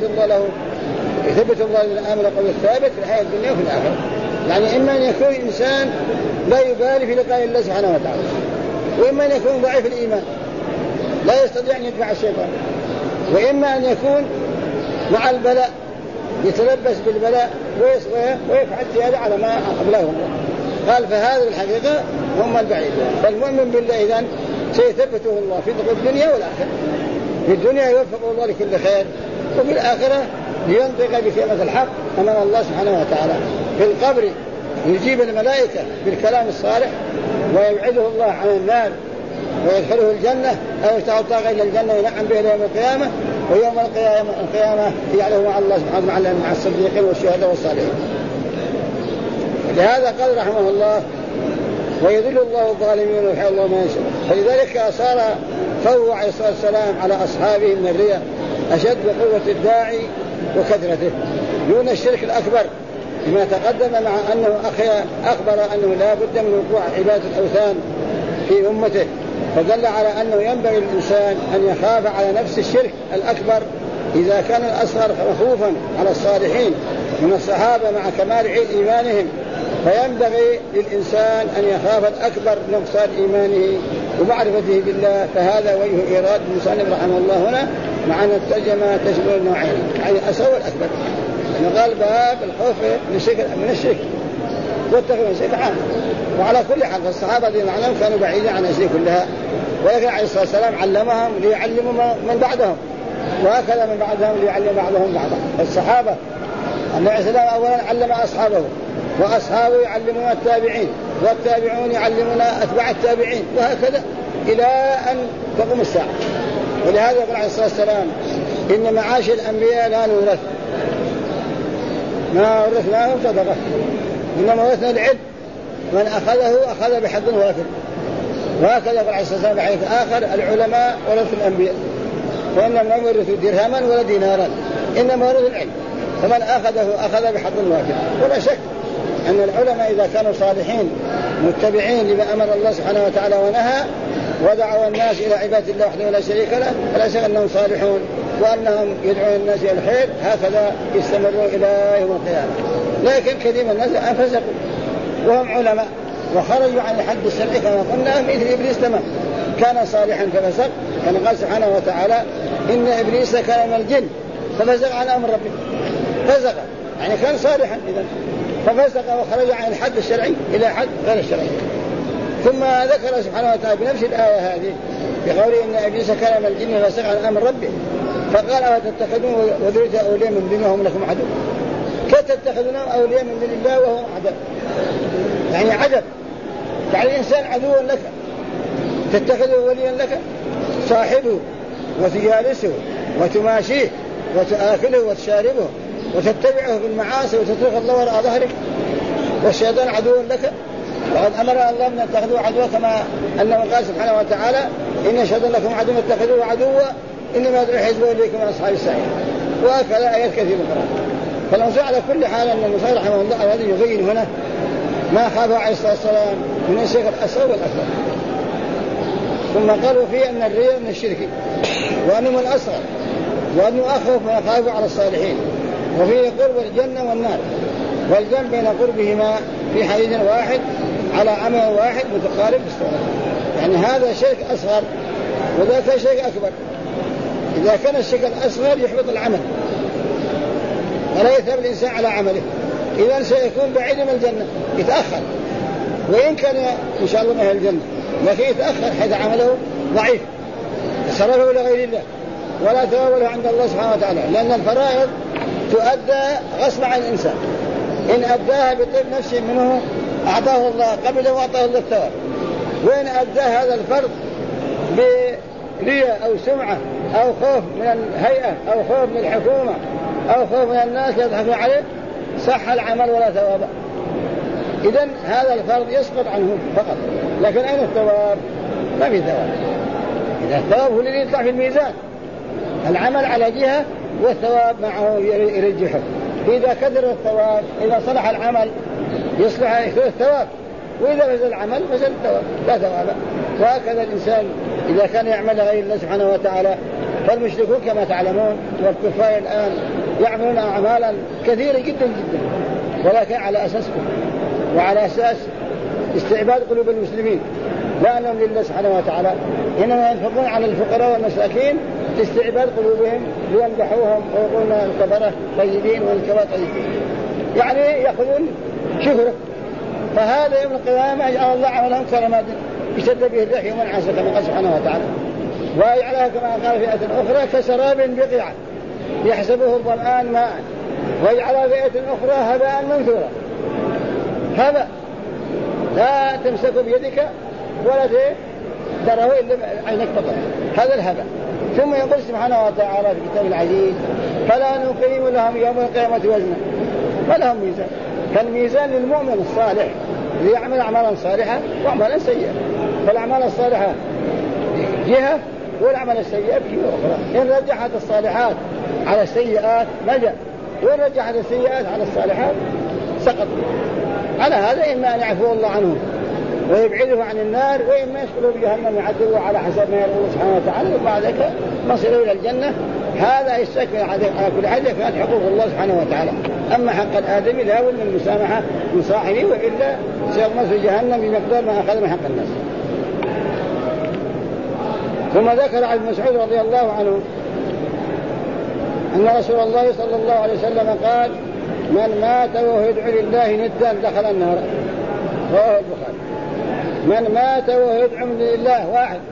الله للآمن قول الثابت في الحياة الدنيا وفي الآخرة. يعني إما أن يكون إنسان لا يبالي في لقاء الله سبحانه وتعالى، وإما أن يكون ضعيف الإيمان لا يستطيع أن يدفع الشيطان، وإما أن يكون مع البلاء يتلبس بالبلاء ويفعل زيادة على ما قبله الله. قال فهذا الحقيقة هم البعيد. فالمؤمن بالله إذن سيثبته الله في الدنيا والآخرة. في الدنيا يوفق الله لكل خير، وفي الآخرة لينطق بكلمة الحق أمام الله سبحانه وتعالى. في القبر يجيب الملائكة بالكلام الصالح ويبعده الله عن النار ويدخله الجنة أو يفتح الطاقة إلى الجنة وينعم به يوم القيامة، ويوم القيامة يعلم مع الله سبحانه مع الصديقين والشهداء والصالحين. لهذا قال رحمه الله ويذل الله الظالمين ويحيي الله ما يشاء. فلذلك أصار قوله عليه الصلاة والسلام على أصحابه من الرياء أشد قوة الداعي وكثرته دون الشرك الأكبر، بما تقدم مع أنه أخبر أنه لا بد من وقوع عبادة الأوثان في أمته، فدل على أنه ينبغي الإنسان أن يخاف على نفس الشرك الأكبر إذا كان الأصغر مخوفا على الصالحين من الصحابة مع كمال إيمانهم، فينبغي للإنسان أن يخاف الأكبر نقصان إيمانه ومعرفته بالله. فهذا وجه إيراد المصنف رحمه الله هنا، مع أن الترجمة تشمل النوعين، يعني الأصغر والأكبر. يعني قال باب الخوف من الشرك والتقوى من الشرك عام. وعلى كل حال الصحابة الذين عنهم كانوا بعيدين عن الشرك كلها، ولكن عليه الصلاة والسلام علمهم ليعلموا من بعدهم، وهكذا من بعدهم ليعلم بعضهم بعضا. الصحابة النبي عليه السلام أولا علم أصحابه، وأصحابه يعلمون التابعين، والتابعون يعلمون أتباع التابعين، وهكذا إلى أن تقوم الساعة. ولهذا يقول عليه الصلاة والسلام إن معاش الأنبياء لا نورث، ما ورثناه صدقة، إنما ورثنا العلم، من أخذ بحظ وافر. وهكذا يقول عليه الصلاة والسلام بحديث آخر العلماء ورثوا الأنبياء، وإنهم لم يورثوا درهما ولا دينارا، إنما ورثوا العلم، فمن أخذ بحظ وافر. ولا شك أن العلماء إذا كانوا صالحين متبعين لما أمر الله سبحانه وتعالى ونهى ودعوا الناس إلى عبادة الله وحده لا شريك له، فلا شك أنهم صالحون وأنهم يدعون الناس إلى الخير، هكذا يستمروا إلى يوم القيامة. لكن كثير من الناس فسقوا وهم علماء وخرجوا عن الحد الشرعي كما قلنا، مثل إبليس تمام، كان صالحا ففسق. كان قال سبحانه وتعالى إن إبليس كان من الجن ففسق عن أمر ربه، فسق يعني كان صالحا إذن ففسق وخرج عن الحد الشرعي إلى حد غير الشرعي. ثم ذكر سبحانه وتعالى بنفس الآية هذه بقوله إن إبليس كان من الجن فسق عن أمر ربه فقال أفتتخذون وذريته أولياء من دونه وهم لكم عدو. كيف تتخذون أولياء من دون الله وهم عدو؟ يعني عجب، يعني الإنسان عدو لك تتخذه وليا لك، صاحبه وتجالسه وتماشيه وتآكله وتشاربه وتتبعه بالمعاصي وتترك الله وراء ظهرك، والشيطان عدو لك. وقد أمر الله من اتخذوا عدوا كما أنه قال سبحانه وتعالى إن الشيطان لكم عدو اتخذوه عدوا إنما يدعو حزبه إليكم من أصحاب السعير، وهكذا آيات كثيرة أخرى. فالموضوع على كل حال أن المصنف رحمه الله الذي يبين هنا ما خافه عليه الصلاة والسلام من الشرك الأصغر والأكبر. ثم قالوا فيه أن الرياء من الشرك وأنه من الأصغر وأنه أخوف ما يخاف على الصالحين، وفيه قرب الجنة والنار والجمع بين قربهما في حديث واحد على عمل واحد متقارب بالصورة. يعني هذا شرك أصغر وذاك شرك أكبر. إذا كان الشرك الأصغر يحبط العمل ولا يثاب الإنسان على عمله، إذن سيكون بعيد من الجنة، يتأخر، وإن كان إن شاء الله من أهل الجنة لكن يتأخر حيث عمله ضعيف صرفه إلى غير الله ولا ثواب له عند الله سبحانه وتعالى، لأن الفرائض تؤدى غصب عن الإنسان، إن أداها بطيب نفسه منه أعطاه الله قبله وأعطاه الله الثواب، وإن أدى هذا الفرض برياء أو سمعة أو خوف من الهيئة أو خوف من الحكومة أو خوف من الناس يضحكوا عليه صح العمل ولا ثواب. إذن هذا الفرض يسقط عنه فقط، لكن أين الثواب؟ ما في ثواب. إذا الثواب هو الذي يطلع في الميزان، العمل على جهة والثواب معه يرجحه. إذا كثر الثواب، إذا صلح العمل يصلح الثواب، وإذا فسد العمل فسد الثواب لا ثواب. وهكذا الإنسان إذا كان يعمل غير الله سبحانه وتعالى، فالمشركون كما تعلمون والكفار الآن يعملون أعمالا كثيرة جدا جدا، ولكن على أساس وعلى أساس استعباد قلوب المسلمين لا أنهم لله سبحانه وتعالى، إنما ينفقون على الفقراء والمساكين استعباد قلوبهم ليمدحوهم ويقولون الكفرة طيبين والكفرة طيبين، يعني يأخذون شهرة. فهذا يوم القيامة يجعل الله عملهم كرماد يشد به الريح يوم عاصف كما قال سبحانه وتعالى، ويجعلها كما قال فئة أخرى كسراب بقيعة يحسبه الظمآن ماء، ويجعلها فئة أخرى هباء منثورا. هذا لا تمسك بيدك ولا تراه إلا عينك فقط، هذا الهباء. ثم يقول سبحانه وتعالى في كتاب العزيز فلا نقيم لهم يوم القيامة وزنا، ما لهم ميزان. فالميزان للمؤمن الصالح ليعمل أعمالا صالحة وأعمالا سيئة، فالأعمال الصالحة جهة والأعمال السيئة بجهة أخرى. إن رجحت الصالحات على السيئات نجا، وإن رجحت السيئات على الصالحات سقط. على هذا إما أن يعفو الله عنه ويبعده عن النار، وإما يدخله بجهنم يعذبه على حسب ما يرضى سبحانه وتعالى، وبعد ذلك مصيره إلى الجنة. هذا يستكمل على كل حد كانت حقوق الله سبحانه وتعالى. أما حق الآدمي لا بد من المسامحة من صاحبه، وإلا سيغمس في جهنم بمقدار ما أخذ من حق الناس. ثم ذكر عن مسعود رضي الله عنه أن رسول الله صلى الله عليه وسلم قال من مات وهو يدعو لله ندا دخل النار، رواه البخاري. من مات وهو يدعو لله واحد،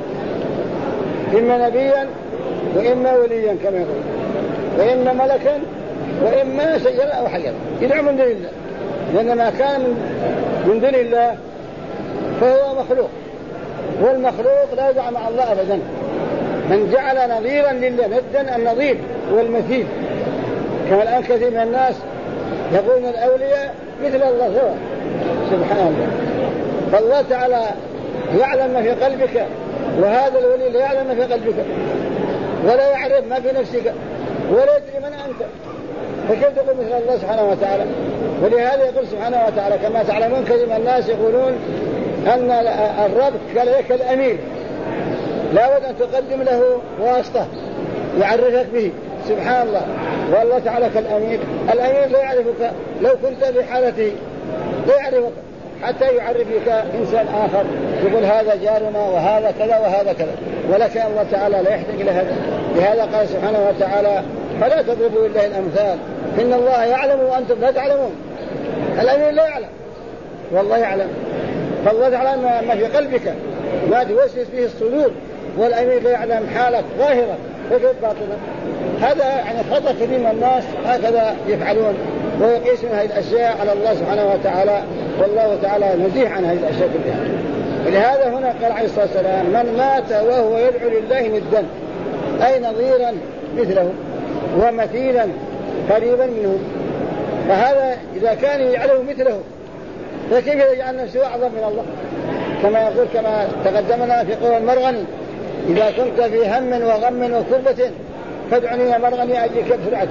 إما نبيا وإما وليا كما يقول، وإما ملكا وإما سيرا أو حيا، يدعو من دون الله، لأن ما كان من دون الله فهو مخلوق، والمخلوق لا يدعى مع الله أبدا. من جعل نظيرا لله ندا، النظير والمثيل، كما الآن كثير من الناس يقولون الأولياء مثل الله سواء، سبحان الله. فالله تعالى يعلم ما في قلبك، وهذا الولي لا يعلم ما في قلبك ولا يعرف ما في نفسك ولا يدري من أنت، فكيف تقول مثل الله سبحانه وتعالى؟ ولهذا يقول سبحانه وتعالى كما تعلمون كثير من الناس يقولون أن الرب قال لك الأمير، لا بد أن تقدم له واسطة يعرفك به، سبحان الله. والله تعالى كالأمير، الأمير لا يعرفك لو كنت بحالته، لا يعرفك حتى يعرفك إنسان آخر يقول هذا جارنا وهذا كذا وهذا كذا، ولكن الله تعالى لا يحتاج إلى هذا. لهذا قال سبحانه وتعالى فلا تضربوا لله الأمثال إن الله يعلم وأنتم لا تعلمون. الأمير لا يعلم والله يعلم، فالله تعالى ما في قلبك ما توسوس به الصدور والأمير لا يعلم حالك ظاهرة وكيف باطنة. هذا يعني خطأ كثير من الناس هكذا يفعلون ويقيسون هذه الأشياء على الله سبحانه وتعالى، والله تعالى نزيه عن هذه الأشياء كلها. ولهذا هنا قال عليه الصلاة والسلام: من مات وهو يدعو لله ندا، أي نظيرا مثله ومثيلا قريبا منه. فهذا إذا كان يجعله مثله فكيف يجعل نفسه أعظم من الله؟ كما يقول كما تقدمنا في قول المرغني: إذا كنت في هم وغم وكربة فادعني يا مرغني أجيك بسرعة.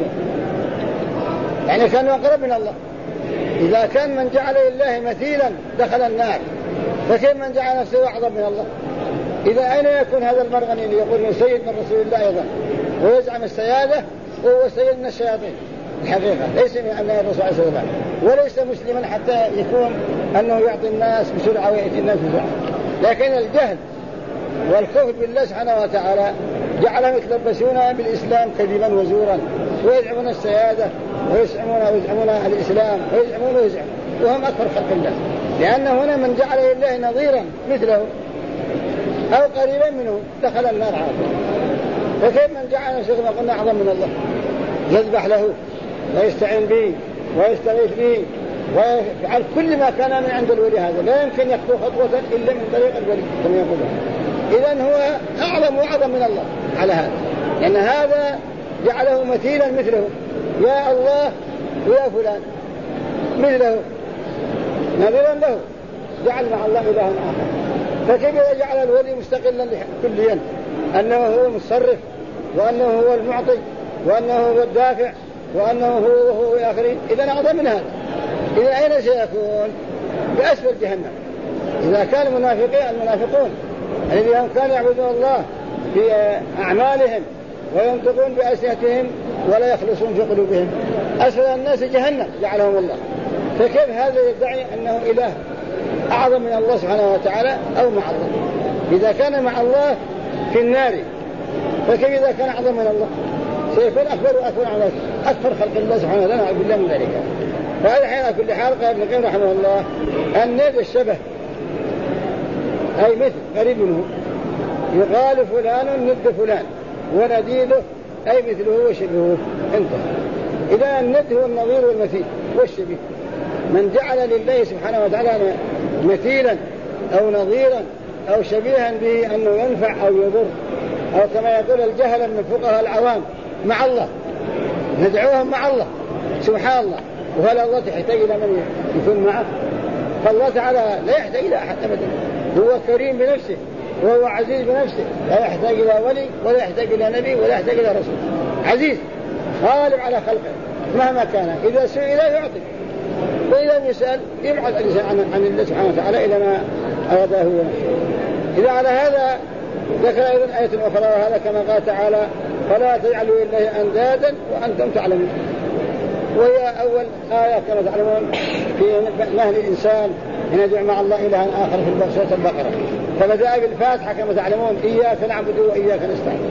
يعني كان أقرب من الله. إذا كان من جعل لله مثيلا دخل النار، فكيف من جعل نفسه أعظم من الله؟ إذا أين يكون هذا المرغني اللي يقول من سيد من رسول الله أيضا ويزعم السيادة وهو سيد من الشياطين؟ الحقيقة ليس من أن الرسول عليه الصلاة والسلام، وليس مسلما حتى يكون أنه يعطي الناس بسرعة ويأتي الناس بسرعة. لكن الجهل والكفر بالله سبحانه وتعالى جعلهم يتلبسون بالإسلام كذبا وزورا ويزعمون السيادة ويزعمون الإسلام ويزعمون وهم أكثر خلق الله. لأن هنا من جعل لله نظيرا مثله أو قريبا منه دخل النار عاطل. فكيف من جعل نفسه كما قلنا أعظم من الله، يذبح له ويستعين به ويستغيث به ويفعل كل ما كان من عند الولي؟ هذا لا يمكن يخطو خطوة إلا من طريق الولي كما يقول. إذن هو أعظم وأعظم من الله على هذا، لأن هذا جعله مثيلا مثله. يا الله ويا فلان مثله نظيرا له، جعل مع الله إلها آخر. فكيف جعل الولي مستقلا كليا أنه هو المتصرف وأنه هو المعطي وأنه هو الدافع وأنه هو آخرين؟ إذن أعظم من هذا. إذا أين سيكون؟ بأسفل جهنم. إذا كان المنافقون الذين كانوا يعبدون الله في أعمالهم وينطقون بألسنتهم ولا يخلصون في قلوبهم، أسفل الناس جهنم جعلهم الله. فكيف هذا يدعي أنه إله أعظم من الله سبحانه وتعالى أو مع الله؟ إذا كان مع الله في النار فكيف إذا كان أعظم من الله؟ سيكون أكبر وأكبر على أكثر خلق الله سبحانه وتعالى، نعوذ بالله من ذلك. فهذا حين على كل حال قال ابن القيم رحمه الله: الند الشبه أي مثل قريب منه، يقال فلان ند فلان ونديده أي مثله وشبهه. انتهى. إذا الند هو النظير والمثيل والشبيه. من جعل لله سبحانه وتعالى مثيلا أو نظيرا أو شبيها به أنه ينفع أو يضر، أو كما يقول الجهل من الفقهاء العوام مع الله، ندعوهم مع الله سبحان الله. وهل الله يحتاج إلى من يكون معه؟ فالله تعالى لا يحتاج إلى أحد أبدا، هو كريم بنفسه وهو عزيز بنفسه، لا يحتاج إلى ولي ولا يحتاج إلى نبي ولا يحتاج إلى رسول. عزيز غالب على خلقه مهما كان، إذا سئل يعطي وإذا يسأل يبعد الإنسان عن الله سبحانه وتعالى إلى ما أراده هو نفسه. إذا على هذا ذكر أيضا آية أخرى، وهذا كما قال تعالى: فلا تجعلوا لله أندادا وأنتم تعلمون. وهي أول آية كما تعلمون في نهي الإنسان أن يدعو مع الله إلها آخر في سورة البقرة. فبدأ بالفاتحة كما تعلمون: إياك نعبد وإياك نستعين.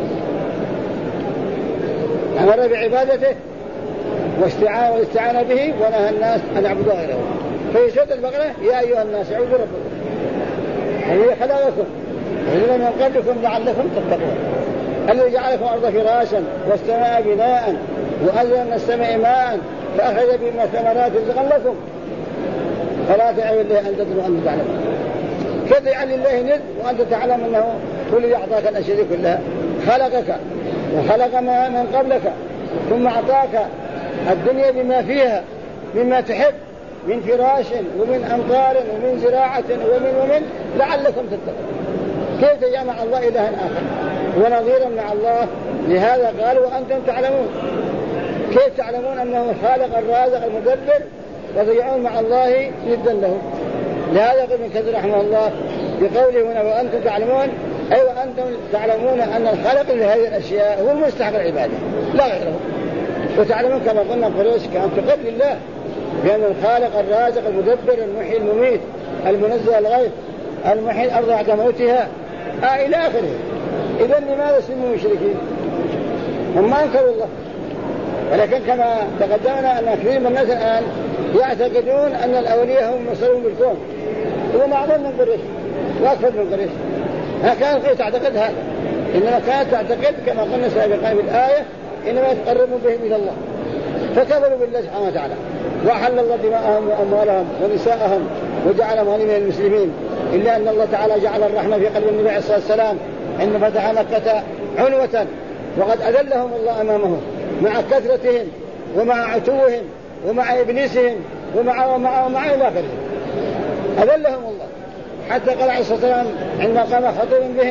أمر بعبادته والاستعانة به ونهى الناس أن يعبدوا غيره. في سورة البقرة: يا أيها الناس اعبدوا ربكم الذي خلقكم والذين من قبلكم لعلكم تتقون الذي جعلكم الأرض فراشا والسماء بناء وأنزل من السماء ماء فأخرج به من الثمرات رزقا لكم فلا تجعلوا لله أندادا وأنتم تعلمون. كيف تجعل لله ند وأنت تعلم أنه هو الذي أعطاك الأشياء كلها؟ خلقك وخلق ما من قبلك ثم أعطاك الدنيا بما فيها مما تحب من فراش ومن أمطار ومن زراعة ومن لعلكم تتقون. كيف تجمع الله إلها آخر ونظيرا مع الله؟ لهذا قال: وأنتم تعلمون. كيف تعلمون أنه خالق الرازق المدبر وتجعلون مع الله ندا له؟ لهذا قال ابن كثير رحمه الله بقوله هنا: وأنتم تعلمون، أي وأنتم تعلمون أن الخالق لهذه الأشياء هو المستحق العبادة لا غيره. وتعلمون كما قلنا قريش كانت تقر لله بأن الخالق الرازق المدبر المحيي المميت المنزل الغيث المحيي الأرض بعد موتها إلى آخره. إذن لماذا سموا مشركين؟ هم ما انكروا الله، ولكن كما تقدمنا أن كثير من الناس الآن يعتقدون أن الأولياء هم مسؤولون بالكون، هو معظم من قريش وأكثر من قريش. كانت قريش تعتقد هذا، إنما كانت تعتقد كما قلنا سابقا في الآية إنما يتقربون بهم إلى الله، فكفروا بالله سبحانه وتعالى، وأحل الله دماءهم وأموالهم ونساءهم وجعلهم غنيمة للمسلمين، إلا أن الله تعالى جعل الرحمة في قلب النبي عليه الصلاة والسلام عند فتح مكة عنوة، وقد أذلهم الله أمامه مع كثرتهم ومع عتوهم ومع إبليسهم ومع إلى آخره، أذلهم الله حتى قال عليه الصلاة والسلام عندما قام خطيب بهم: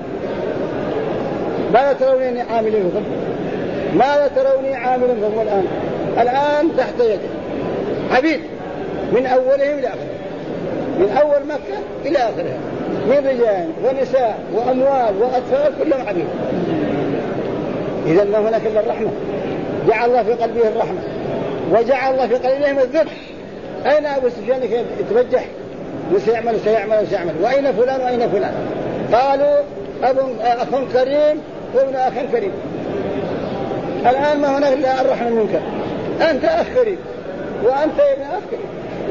ماذا تروني عامل بكم؟ ماذا تروني عامل بكم الآن تحت يده عبيد من أولهم إلى آخره، من أول مكة إلى آخرها، من رجال ونساء وأموال وأطفال كلهم عبيد. إذن ما هناك إلا الرحمة، جعل الله في قلبه الرحمة وجعل الله في قلبهم الذل. أين أبو سفيان كي يتبجح وسيعمل وأين فلان وأين فلان؟ قالوا أخ كريم وابن أخ كريم. الآن ما هناك إلا الرحمة منك، أنت أخ كريم وأنت ابن أخ كريم.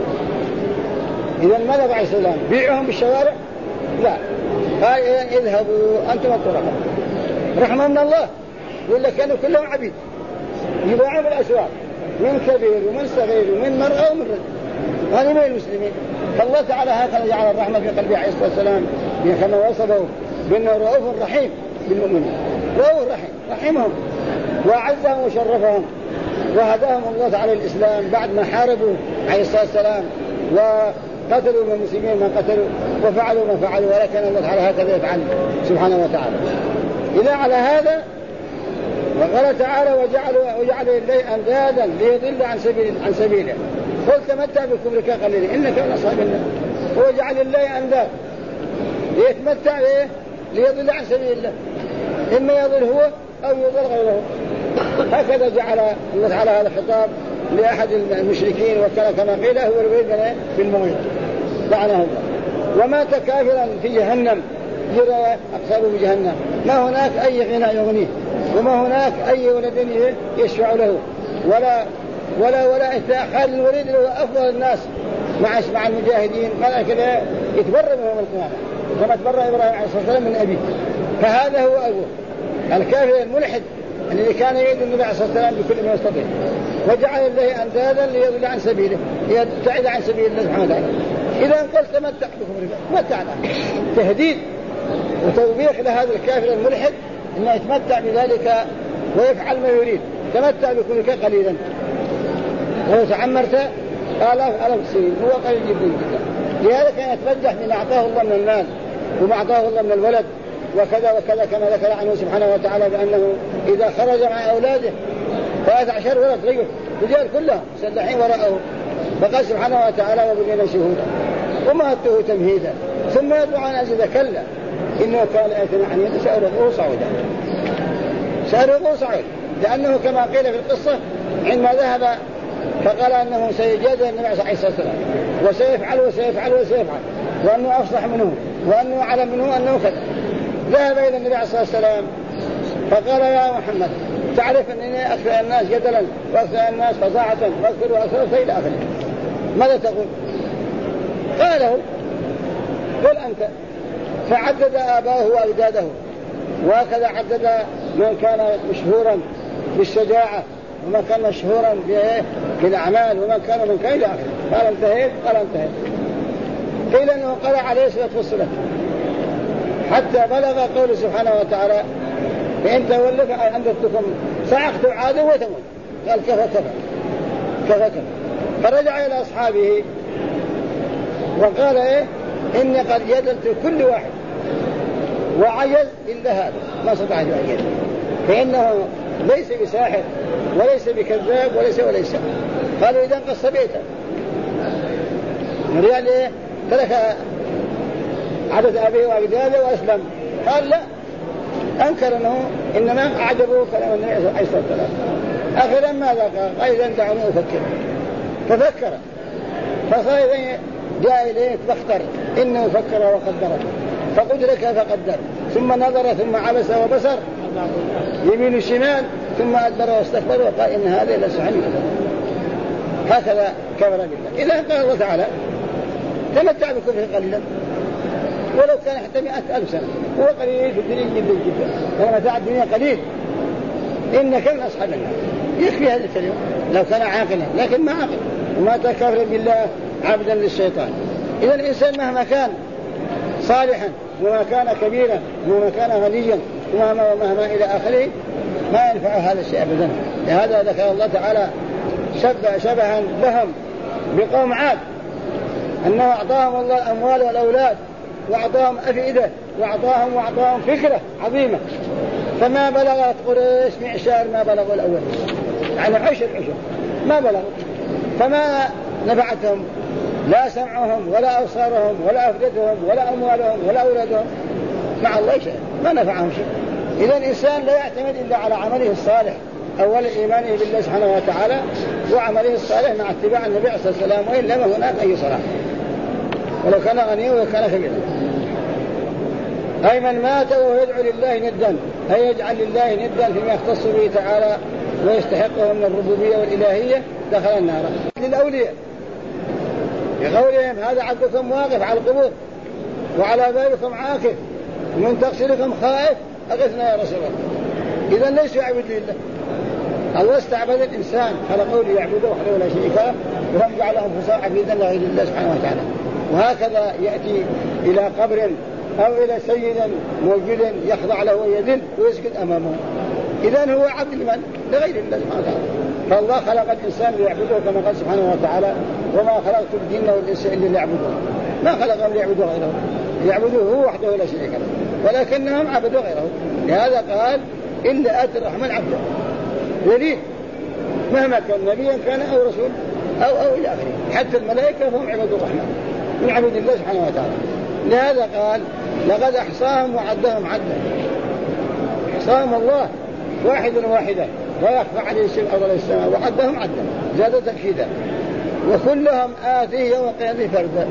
إذن ماذا بعد السلام؟ بيعهم بالشوارع؟ لا، قال إذن اذهبوا أنتم الطرقاء، رحمة من الله، ولا كانوا كلهم عبيد يباعوا بالأسواق، من كبير ومن صغير ومن مرأة ومن رجل، هذه من المسلمين. فالله تعالى هكذا جعل الرحمة في قلبه عليه الصلاة والسلام، كما وصفه بأنه رؤوف رحيم بالمؤمنين، رؤوف رحيم، رحمهم وأعزهم وشرفهم وهداهم الله تعالى الإسلام بعد ما حاربوا عليه الصلاة والسلام وقتلوا من المسلمين ما قتلوا وفعلوا ما فعلوا، ولكن الله تعالى هكذا يفعل سبحانه وتعالى. إذا على هذا وقال تعالى: وجعل لله أندادا ليضل عن سبيله، قل تمتع بكفرك قليلا إنك من أصحاب النار. هو جعل الله أنداد ليتمتع به ليضل عن سبيل الله، إما يضل هو أو يضل غيره. هكذا جعل الله تعالى هذا الخطاب لأحد المشركين، وكان كما قيل هو الوليد بن المغيرة لعنه الله، ومات كافرا في جهنم يرى أقصابه بجهنم، ما هناك أي غنى يغنيه، وما هناك أي ولد يشفع له ولا خالد الوليد هو أفضل الناس مع المجاهدين، ما كذا يتبرى من يوم القيامة كما تبرى إبراهيم عليه الصلاة والسلام من أبيه. فهذا هو أبوه الكافر الملحد الذي كان يعيد النبي عليه الصلاة والسلام بكل ما يستطيع، وجعل الله أندادا ليضل عن سبيله، ليبتعد عن سبيل الله سبحانه وتعالى. إذا قلت تمتع بكفرك، متعنا، تهديد وتوبيخ لهذا الكافر الملحد أنه يتمتع بذلك ويفعل ما يريد. تمتع بكفرك قليلا، ولو تعمرت آلاف سنين، هو قليل جدا. لهذا كان يتبجح بما أعطاه الله من المال وما أعطاه الله من الولد وكذا وكذا، كما ذكر عنه سبحانه وتعالى بأنه إذا خرج مع أولاده 13 ولد رجال كلهم مسلحين وراءه، فقال سبحانه وتعالى: وبنينا شهودا ومهدته تمهيدا ثم يدعو عن أزيد، كلا إنه كان آياتنا عنيدا سأرغبه صعودا، لأنه كما قيل في القصة عندما ذهب فقال أنه سيجادل النبي عليه الصلاة والسلام وسيفعل وأنه أفصح منه وأنه أعلم منه أنه كذا. ذهب إلى النبي عليه الصلاة والسلام فقال: يا محمد، تعرف أنني أكثر الناس جدلا وأكثر الناس فظاعة وأكثر إلى آخره، ماذا تقول؟ قال له: قل أنت. فعدد آباءه وأجداده، وهكذا عدد من كان مشهورا بالشجاعة ومن كان مشهورا بالأعمال ومن كان إلى آخره. قال انتهيت. قيل أنه قال عليه الصلاة والسلام حتى بلغ قول سبحانه وتعالى: فإن تولوا فأنذرتكم صعقت عادا وثمود. قال كفى. فرجع إلى أصحابه وقال: إني قد جدلت كل واحد وعجز إلا هذا، ما استطاع أن يعجز، فإنه ليس بساحر وليس بكذاب وليس. قالوا: إذن قد صبيته. رجال ترك عدد أبيه وأجداده وأسلم. قال: لا، أنكر أنه إنما أعجبه كلام النبي عليه الصلاة والسلام. أخيرا ماذا قال؟ إذن دعوني أفكر. ففكر فصار جاء إليه فاختر، إنه فكر وقدر فقدر كيف قدر، ثم نظر ثم عبس وبصر يمين الشمال ثم أدبر واستكبر وقال: إن هذا لسحر. هكذا كفر بالله. إذا قال الله تعالى: تمتع بكفر قليلا، ولو كان حتى 100,000 سنة هو قليل في الدنيا جدا جدا، لأن متاع الدنيا قليل. إنك من أصحاب النار، يكفي هذا الكلمة لو كان عاقلا، لكن ما عقل وما تكافر بالله عبدا للشيطان. إذا الإنسان مهما كان صالحا وما كان كبيرا وما كان غنيا ومهما إلى آخره ما ينفع هذا الشيء أبدا. لهذا ذكر الله تعالى شبها لهم بقوم عاد، أنه أعطاهم الله الأموال والأولاد وأعطاهم أفئدة وأعطاهم فكرة عظيمة، فما بلغت قريش معشار ما بلغوا الأول، يعني عشر ما بلغوا، فما نفعتهم لا سمعهم ولا أبصارهم ولا أفئدتهم ولا أموالهم ولا أولادهم مع الله شيء، ما نفعهم شيء. إذا الإنسان لا يعتمد إلا على عمله الصالح، أول إيمانه بالله سبحانه وتعالى وعمله الصالح مع اتباع النبي عليه الصلاة والسلام، وإلا ما هناك أي صلاح ولو كان غنيا ولو كان كبيرا. أي من مات وهو يدعو لله ندا، أي يجعل لله ندا فيما يختص به تعالى ويستحقه من الربوبية والإلهية دخل النار. للأولياء بقولهم هذا عبدكم واقف على القبور وعلى بابكم عاكف ومن تقصيركم خائف أغثنا يا رسول الله. إذا ليس يعبد لله، الله استعبد الإنسان خلقه ليعبده وحده لا شريك له، وهم جعل أنفسهم عبيدا لغير الله سبحانه وتعالى. وهكذا يأتي إلى قبر أو إلى سيد موجود يخضع له ويذل ويسجد أمامه، إذن هو عبد لمن؟ لغير الله سبحانه وتعالى. فالله خلق الإنسان ليعبده كما قال سبحانه وتعالى وما خلقت الجن والإنس إلا ليعبدون، ما خلقهم ليعبدوا غيره، يعبدوه هو وحده لا شريك له، ولكنهم عبدوا غيره. لهذا قال إلا آتي الرحمن عبدا وليه مهما كان نبيا كان أو رسول أو إلى آخره، حتى الملائكة هم عباد الرحمن من عبد الله سبحانه وتعالى. لهذا قال لقد أحصاهم وعدهم عدا، أحصاهم الله واحدا لا يخفى عليه شيء أرض السماء، وعدهم عدا زاد تأكيدا، وكلهم آتيه يوم القيامة فردا،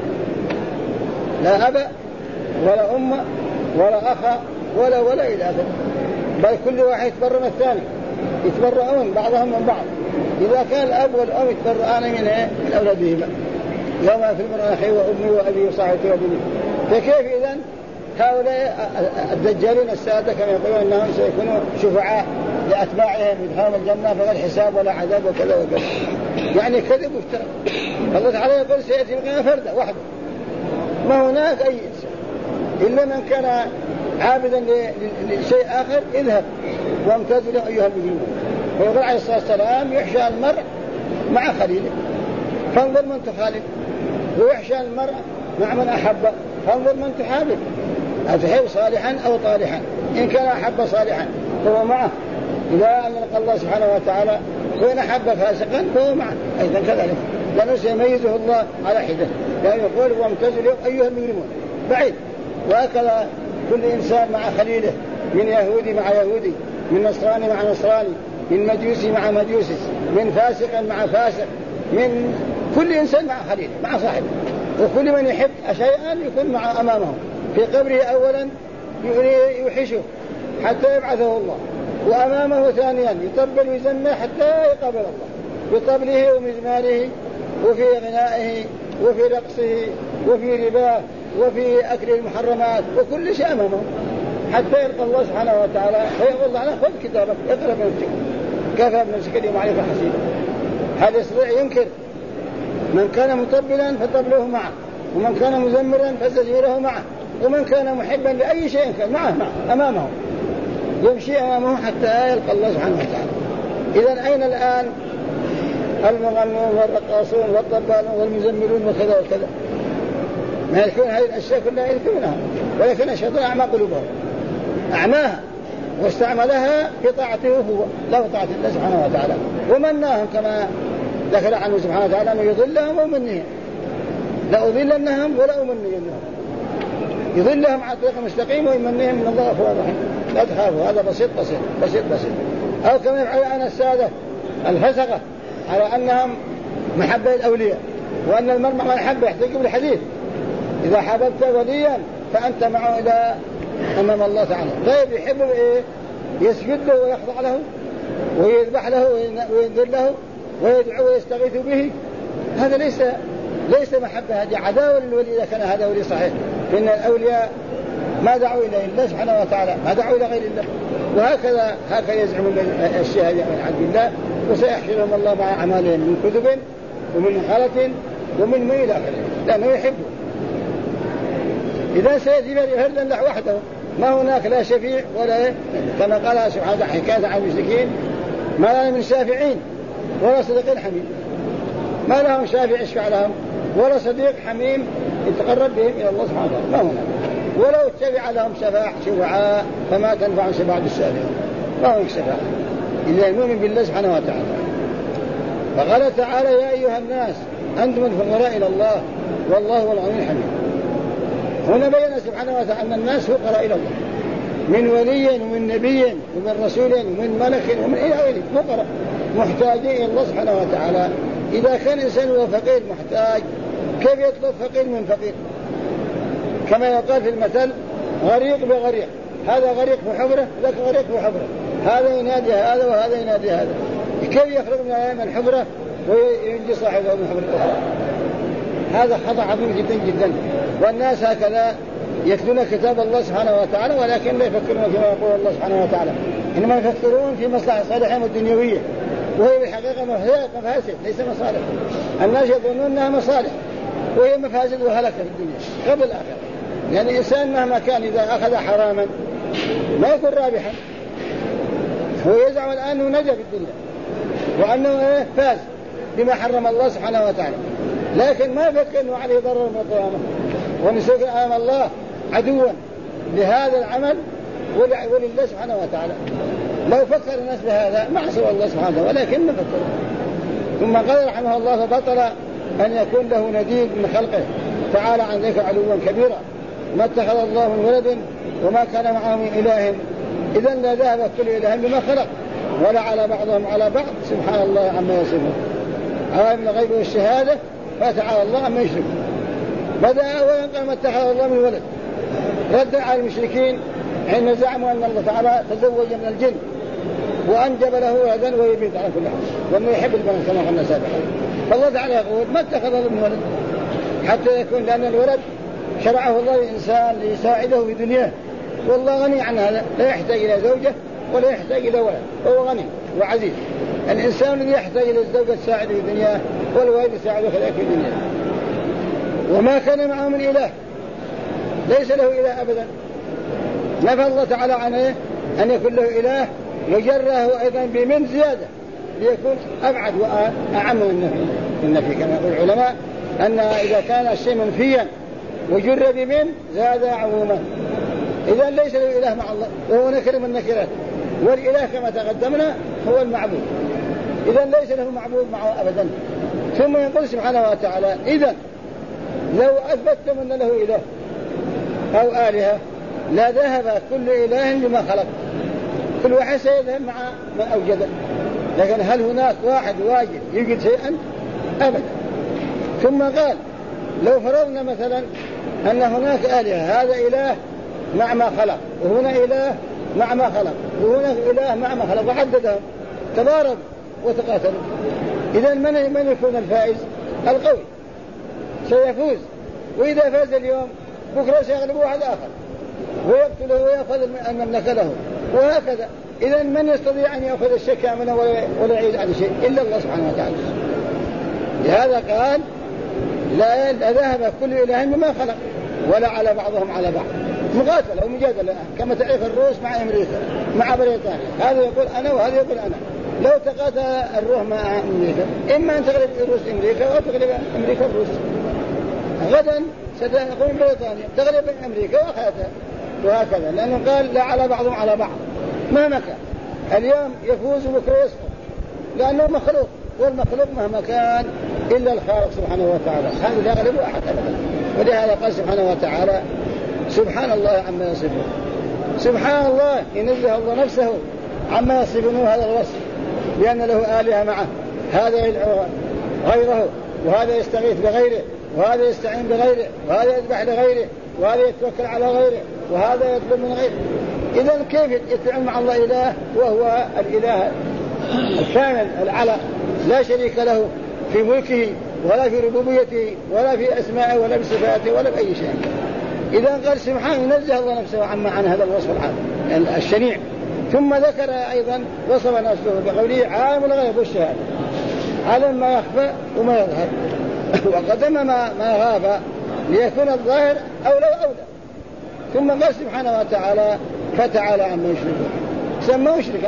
لا أب ولا أم ولا أخ ولا إلى آخره، بل كل واحد يتبرأ من الثاني، يتبرؤون بعضهم من بعض. إذا كان الأب والأم يتبرؤان من أولادهما يوم في المرء أخيه وأمي وأبي وصاحبتي وابني، فكيف إذن هؤلاء الدجالين السادة كما يقولون أنهم سيكونوا شفعاء لأتباعهم يدخلون الجنة فغير حساب ولا عذاب وكذا وكذا، يعني كذب وافتراء. الله تعالى يقول سيأتي بقيامة فردا وحده، ما هناك أي إنسان إلا من كان عابدا لشيء آخر اذهب وامتازوا له أيها المجرمون. ويقول عليه الصلاة والسلام يحشى المرء مع خليله فانظر من تخالف، ويحشى المرء مع من أحب فانظر من تحابب، أتحب صالحا أو طالحا، إن كان أحب صالحا فهو معه إلى أن يلقى الله سبحانه وتعالى، وإن أحب فاسقا فهو معه أيضا كذلك، لأنه سيميزه الله على حدة، يعني يقول وامتازوا له أيها المجرمون بعيد. وهكذا كل إنسان مع خليله، من يهودي مع يهودي، من نصراني مع نصراني، من مجوسي مع مجوسي، من فاسق مع فاسق، من كل إنسان مع خليله مع صاحبه. وكل من يحب شيئا يكون مع أمامه في قبره أولا يوحشه حتى يبعثه الله، وأمامه ثانيا يطبل ويزمه حتى يقابل الله بطبله ومزماره وفي غنائه وفي رقصه وفي رباه وفي أكل المحرمات وكل شيء أمامه حتى يلقى الله سبحانه وتعالى فيقول الله أنا خذ كتابك اقرأ بنفسك كفى بنفسك اليوم عليك حسيبا. هل يستطيع ينكر؟ من كان مطبلا فطبله معه، ومن كان مزمرا فزجيره معه، ومن كان محبا لأي شيء كان معه أمامه يمشي أمامه حتى يلقى الله سبحانه وتعالى. إذن أين الآن المغنون والرقاصون والطبالون والمزمرون وكذا وكذا؟ ما يكون هذه الأشياء كلها يذكرونها، ولكن الشيطان أعمى قلوبهم، أعماها واستعملها بطاعته هو لا بطاعة الله سبحانه وتعالى، ومناهم كما ذكر عنه سبحانه وتعالى أنه يضلهم ومنهم، لا أضلنهم ولا أمنينهم، يضلهم على طريق مستقيم ويمنيهم من الله غفور رحيم. لا تخافوا، هذا بسيط. أو كما يفعل الآن السادة الفسقة على أنهم محبة الأولياء، وأن المرء مع محبة يحتاج بالحديث إذا حببت وليا فأنت معه إلى أمام الله تعالى. طيب يحبه إيه؟ يسجد له ويخضع له ويذبح له وينذر له ويدعو ويستغيث به، هذا ليس ليس محبة، هذه عداوة للولي إذا كان هذا ولي صحيح. إن الأولياء ما دعوا إلى الله سبحانه وتعالى، ما دعوا إلى غير الله. وهكذا يزعم الشيء من عبد الله، وسيحشرهم الله مع أعمالهم من كذب ومن غلط ومن ميل آخره، لأنه يحبه. إذا سيجب هردا له وحده، ما هناك لا شفيع ولا كما قال سبحانه حكاية عن المشركين: ما لنا من شافعين ولا صديق حميم. ما لهم شافع يشفع لهم ولا صديق حميم يتقرب بهم إلى الله سبحانه وتعالى، ما هناك. ولو اتبع لهم شفعاء فما تنفع شفاعة الشافعين، ما هناك شفاعة إلا يؤمن بالله سبحانه وتعالى. فقال تعالى: يا أيها الناس أنتم الفقراء إلى الله والله هو الغني الحميد. هنا بين سبحانه وتعالى أن الناس فقراء إلى الله، من ولي ومن نبي ومن رسول ومن ملك ومن إلى غيره، فقراء محتاجين إلى الله سبحانه وتعالى. إذا كان الإنسان هو فقير محتاج، كيف يطلب فقير من فقير؟ كما يقال في المثل: غريق بغريق، هذا غريق في حفرة ذاك غريق في حفرة، هذا ينادي هذا وهذا ينادي هذا، كيف يخرج من الحفرة وينجي صاحبه من حفرة أخرى؟ هذا خطأ عظيم جدا جدا. والناس هكذا يتلون كتاب الله سبحانه وتعالى ولكن لا يفكرون فيما يقول الله سبحانه وتعالى، إنما يفكرون في مصلحة صالحهم الدنيوية، وهي بالحقيقة مفاسد ليس مصالح. الناس يظنون أنها مصالح وهي مفاسد وهلكة في الدنيا قبل الآخرة. يعني الإنسان مهما كان إذا أخذ حراما ما يكون رابحا، هو يزعم الآن أنه نجا في الدنيا وأنه فاز بما حرم الله سبحانه وتعالى، لكن ما يفكر أنه عليه ضرر من القيامة، ونسوق أمام الله عدوا لهذا العمل ولله سبحانه وتعالى. لو فكر الناس بهذا ما عصوا الله سبحانه وتعالى، ولكن ما فكروا. ثم قال رحمه الله: فبطل أن يكون له نديد من خلقه تعالى عن ذلك علوا كبيرا، ما اتخذ الله من ولد وما كان معه من إله، إذن لا ذهب كل إله بما خلق ولا على بعضهم على بعض، سبحان الله عما يصفون. عالم الغيب والشهادة فتعالى الله عما يشركون. بدأ أولا قال: ما اتخذ الله من ولد، رد على المشركين حين زعموا أن الله تعالى تزوج من الجن وأنجب له ولدا ويبيد على كل حال، وأنه يحب البنات كما قلنا سابقا. فالله تعالى يقول: ما اتخذ الله من ولد، حتى يكون، لأن الولد شرعه الله للإنسان ليساعده في دنياه، والله غني عن هذا، لا يحتاج إلى زوجة ولا يحتاج إلى ولد، هو غني وعزيز. الإنسان الذي يحتاج إلى الزوجة تساعده في دنياه والولد يساعده كذلك في دنياه. وما كان معه من إله، ليس له إله أبدا. نفى الله تعالى عنه أن يكون له إله، وجره أيضا بمن زيادة ليكون أبعد وأعم من النفي. كما يقول العلماء أن إذا كان الشيء منفيا وجر بمن زاد عموما. إذا ليس له إله مع الله، وهو نكر من النكرات، والإله كما تقدمنا هو المعبود، إذا ليس له معبود معه أبدا. ثم يقول سبحانه وتعالى: إذا لو أثبتم أن له إله أو آلهة لا ذهب كل إله بما خلق، كل واحد سيذهب مع من أوجده، لكن هل هناك واحد واجد يوجد شيئا؟ أبدا. ثم قال: لو فرضنا مثلا أن هناك آلهة، هذا إله مع ما خلق، وهنا إله مع ما خلق، وهنا إله مع ما خلق، وعددهم تضاربوا وتقاتلوا، إذا من يكون الفائز؟ القوي سيفوز، وإذا فاز اليوم بكرة سيغلب واحد آخر ويقتله ويأخذ المملكة له، وهكذا. إذا من يستطيع أن يأخذ الشيء كاملا ولا يعيد عن شيء إلا الله سبحانه وتعالى. لهذا قال: لا ذهب كل إله بما خلق ولا على بعضهم على بعض، مقاتلة ومجادلة كما تعرف الروس مع أمريكا مع بريطانيا، هذا يقول أنا وهذا يقول أنا. لو تقاتل الروح مع أمريكا إما أن تغلب الروس أمريكا أو تغلب أمريكا الروس. غدا ستقول بريطانيا تغلب أمريكا وأخذتها، وهكذا، لأنه قال: لا على بعضهم على بعض. مهما كان اليوم يفوز وبكرة يسقط، لأنه مخلوق، والمخلوق مهما كان إلا الخالق سبحانه وتعالى، هذا لا يغلب أحد أبدا. ولهذا قال سبحانه وتعالى: سبحان الله عما يصفون. سبحان الله، ينزه الله نفسه عما يصفون هذا الوصف، لأن له آلهة معه، هذا يدعو غيره، وهذا يستغيث بغيره، وهذا يستعين بغيره، وهذا يذبح لغيره، وهذا يتوكل على غيره، وهذا يطلب من غيره. إذن كيف يتعامل مع الله إله وهو الإله الكامل العلى لا شريك له في ملكه ولا في ربوبيته ولا في أسمائه ولا في صفاته ولا في أي شيء. إذا قال سبحانه نزه الله نفسه عن هذا الوصف يعني الشنيع. ثم ذكر أيضا وصف نفسه بقوله عالم الغيب والشهادة، عالم ما يخفى وما يظهر، وقدم ما غاب ليكون الظاهر أولى وأولى. ثم قال سبحانه وتعالى فتعالى عما يشركون، سمى مشركا،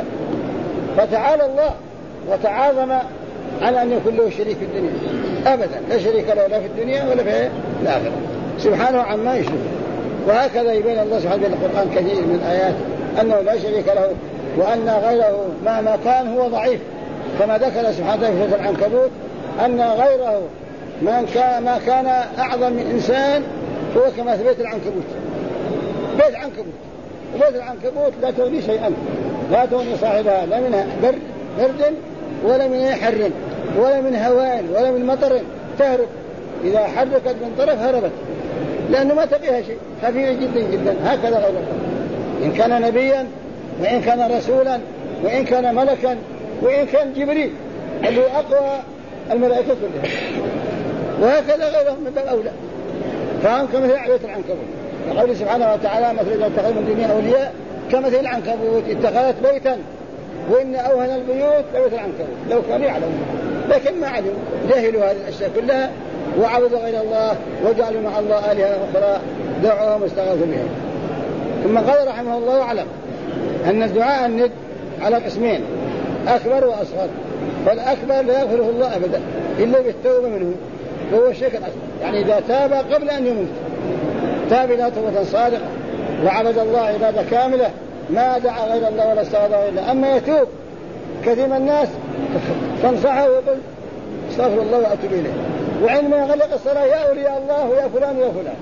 فتعالى الله وتعاظم على أن يكون له شريك في الدنيا أبدا، لا شريك له لا في الدنيا ولا في الآخرة، سبحانه عما يشركون. وهكذا يبين الله سبحانه في القرآن كثير من الآيات أنه لا شريك له، وأن غيره مهما كان هو ضعيف، كما ذكر سبحانه في سورة العنكبوت أن غيره ما كان أعظم من إنسان هو كما في بيت العنكبوت، بيت عنكبوت، وبيت العنكبوت لا تغني شيئا، لا تغني صاحبها لا من برد ولا من حر ولا من هواء ولا من مطر، تهرب إذا حركت من طرف هربت، لأنه ما تقيها شيء، خفيف جدا جدا. هكذا غير الله، إن كان نبيا وإن كان رسولا وإن كان ملكا وإن كان جبريل اللي أقوى الملائكة كلها، وهكذا غيرهم من باب أولى. فهم كمثل بيت العنكبوت، وقال سبحانه وتعالى مثل إذا اتخذوا من دوني أولياء كمثل العنكبوت اتخذت بيتا وإن أوهن البيوت لبيت العنكبوت لو كانوا يعلمون، لكن ما علموا، جهلوا هذه الأشياء كلها وعبدوا غير الله وجعلوا مع الله آلهة أخرى دعوهم واستغاثوا بهم. ثم قال رحمه الله واعلم أن الدعاء الند على قسمين، أكبر وأصغر. فالأكبر لا يغفره الله أبدا إلا بالتوبة منه، وهو الشرك الأكبر، يعني إذا تاب قبل أن يموت، تاب إلى توبة صادقة وعبد الله عبادة كاملة ما دعا غير الله ولا استغفر غير الله. أما يتوب كثير من الناس فانصحه ويقول استغفر الله وأتوب إليه، وعندما يغلق الصلاة يا أولياء الله ويا فلان ويا فلان،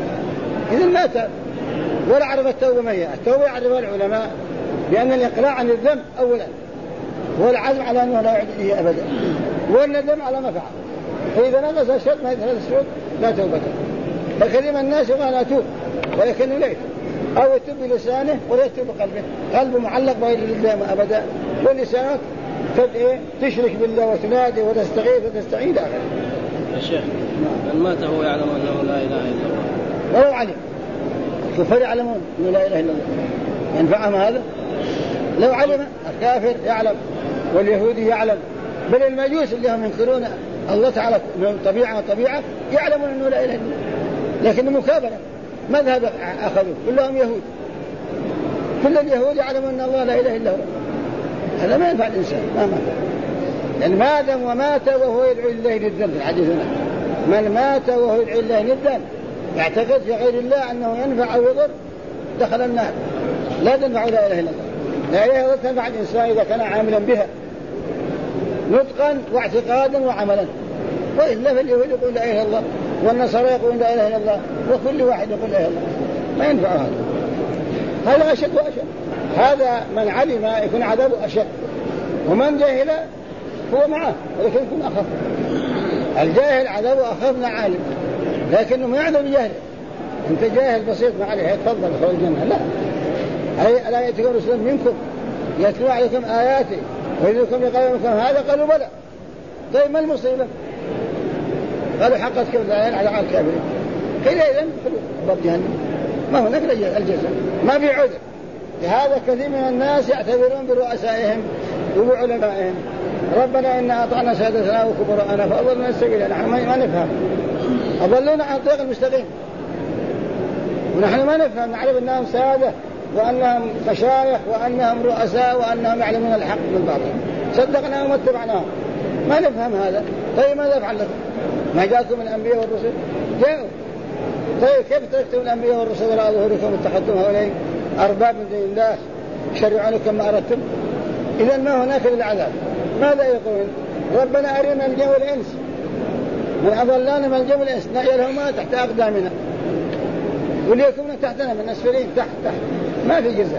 إذن ما تاب ولا عرف التوبة ما هي. التوبة يعرفها العلماء بأن الإقلاع عن الذنب أولا، والعزم على أنه لا يعود إليه أبدا، والندم على ما فعل. فإذا نقص الشرط ما يدخل الشرط لا توبة. فكثير من الناس يقول أنا أتوب ولكنه لا يتوب، أو يتوب بلسانه ولا يتوب بقلبه، قلبه معلق بغير الله أبدا، ولسانك تشرك بالله وتنادي وتستغيث وتستعيد آخر. يا شيخ من مات هو يعلم أنه لا إله إلا الله، ولو علم الكفار يعلمون أنه لا إله إلا الله، ينفعهم هذا؟ لو علم الكافر يعلم واليهودي يعلم، بل المجوس اللي هم ينكرون الله تعالى طبيعة يعلمون أنه لا إله إلا الله، لكن مكابرة مذهب أخذوا كلهم يهود، كل اليهود يعلمون أن الله لا إله إلا هو. هذا ما ينفع الإنسان، ما لأن ما دام ومات وهو يدعو الله ندا في الحديث هنا، من مات وهو يدعو الله ندا يعتقد في غير الله أنه ينفع أو يضر دخل النار. لا تنفع لا إله إلا الله، لا إله إلا الله تنفع الإنسان إذا كان عاملا بها نطقا واعتقادا وعملا، وإلا فاليهود يقول لا إله إلا الله والنصارى يقول لا إله إلا الله وكل واحد يقول لا إله إلا الله، ما ينفع هذا أشد وأشد. هذا من علم يكون عذابه أشد، ومن جاهل هو معه ولكن يكون أخف. الجاهل عذابه أخف من عالم، لكنه ما يعلم بجهله. أنت جاهل بسيط ما عليه يتفضل خذ الجنة، لا. ألا يأتيكم رسل منكم يتلو عليكم آياتي ويذكركم لقومكم هذا؟ قالوا بلى. طيب ما المصيبة؟ قالوا حقت كيف الآيات على الكافرين. قيل إذن باب جهنم، ما هناك الجزاء، ما في عذر. لهذا كثير من الناس يعتذرون برؤسائهم وبعلمائهم، ربنا إنا أطعنا سادتنا وكبراءنا فأضلنا السبيل. نحن ما نفهم، أضلونا عن الطريق المستقيم، ونحن ما نفهم، نعرف أنهم سادة وأنهم مشايخ وأنهم رؤساء وأنهم يعلمون الحق من الباطل، صدقناهم واتبعناهم، ما نفهم هذا. طيب ماذا فعل لكم؟ ما جاءكم من الأنبياء والرسل؟ جاءوا. طيب كيف تركتم الأنبياء والرسل ولا ظهوركم اتخذتم هؤلاء أرباب من دون الله شرعوا لكم ما أردتم؟ إذا ما هناك للعذاب. ماذا يقول؟ ربنا أرنا الجن والإنس، من أضلنا من الجن والإنس نعيلهما تحت أقدامنا وليكم تحتنا من أسفلين تحت ما في جزاء.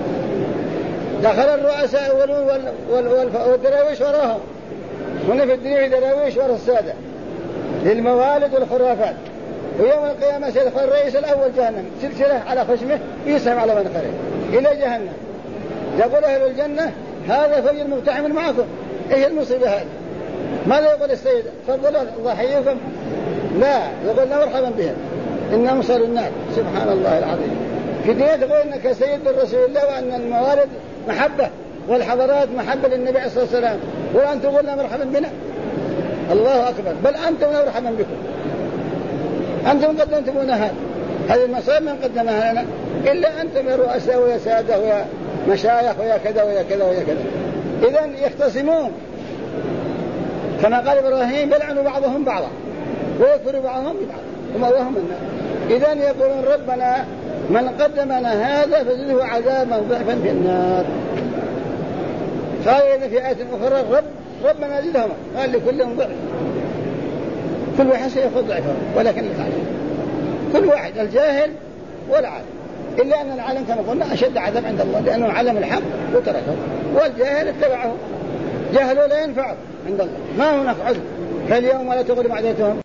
دخل الرؤساء أولون والدراويش وراهم، هنا في الدنيا دراويش وراء السادة للموالد والخرافات، ويوم القيامة سيدخل الرئيس الأول جهنم سلسلة على خشمه ويسحب على منخره إلى جهنم. يقول أهل الجنة هذا فجر مقتحم معكم، إيش المصيبة هذه؟ ماذا يقول السيد؟ تفضلوا الله يحييكم؟ لا، يقول مرحبا بهم إنهم صاروا النار. سبحان الله العظيم. في دنيا تقول إنك سيد رسول الله وأن الموارد محبة والحضارات محبة للنبي عليه الصلاة والسلام، وأن تقولنا مرحبا بنا. الله أكبر. بل أنتم مرحبا بكم، أنتم قدمتمونا هذه المصائب من قدمها لنا إلا أنتم يا رؤساء ويا سادة ويا مشايخ ويا كذا ويا كذا ويا كذا. إذن يختصمون كما قال إبراهيم يلعن بعضهم بعضا ويكفر بعضهم ببعض ومأواهم النار. إذن يقولون ربنا من قدمنا هذا فزده عذابا ضعفا في النار. قال إذا في آية أخرى ربنا زدهم، قال لكلهم ضعف، كل واحد سيأخذ ضعفه ولكن العالم كل واحد الجاهل والعالم، إلا أن العالم كما قلنا أشد عذاب عند الله لأنه علم الحق وتركه، والجاهل اتبعه. جهله لا ينفعه عند الله، ما هو نفعه. فاليوم لا تغلب عدتهم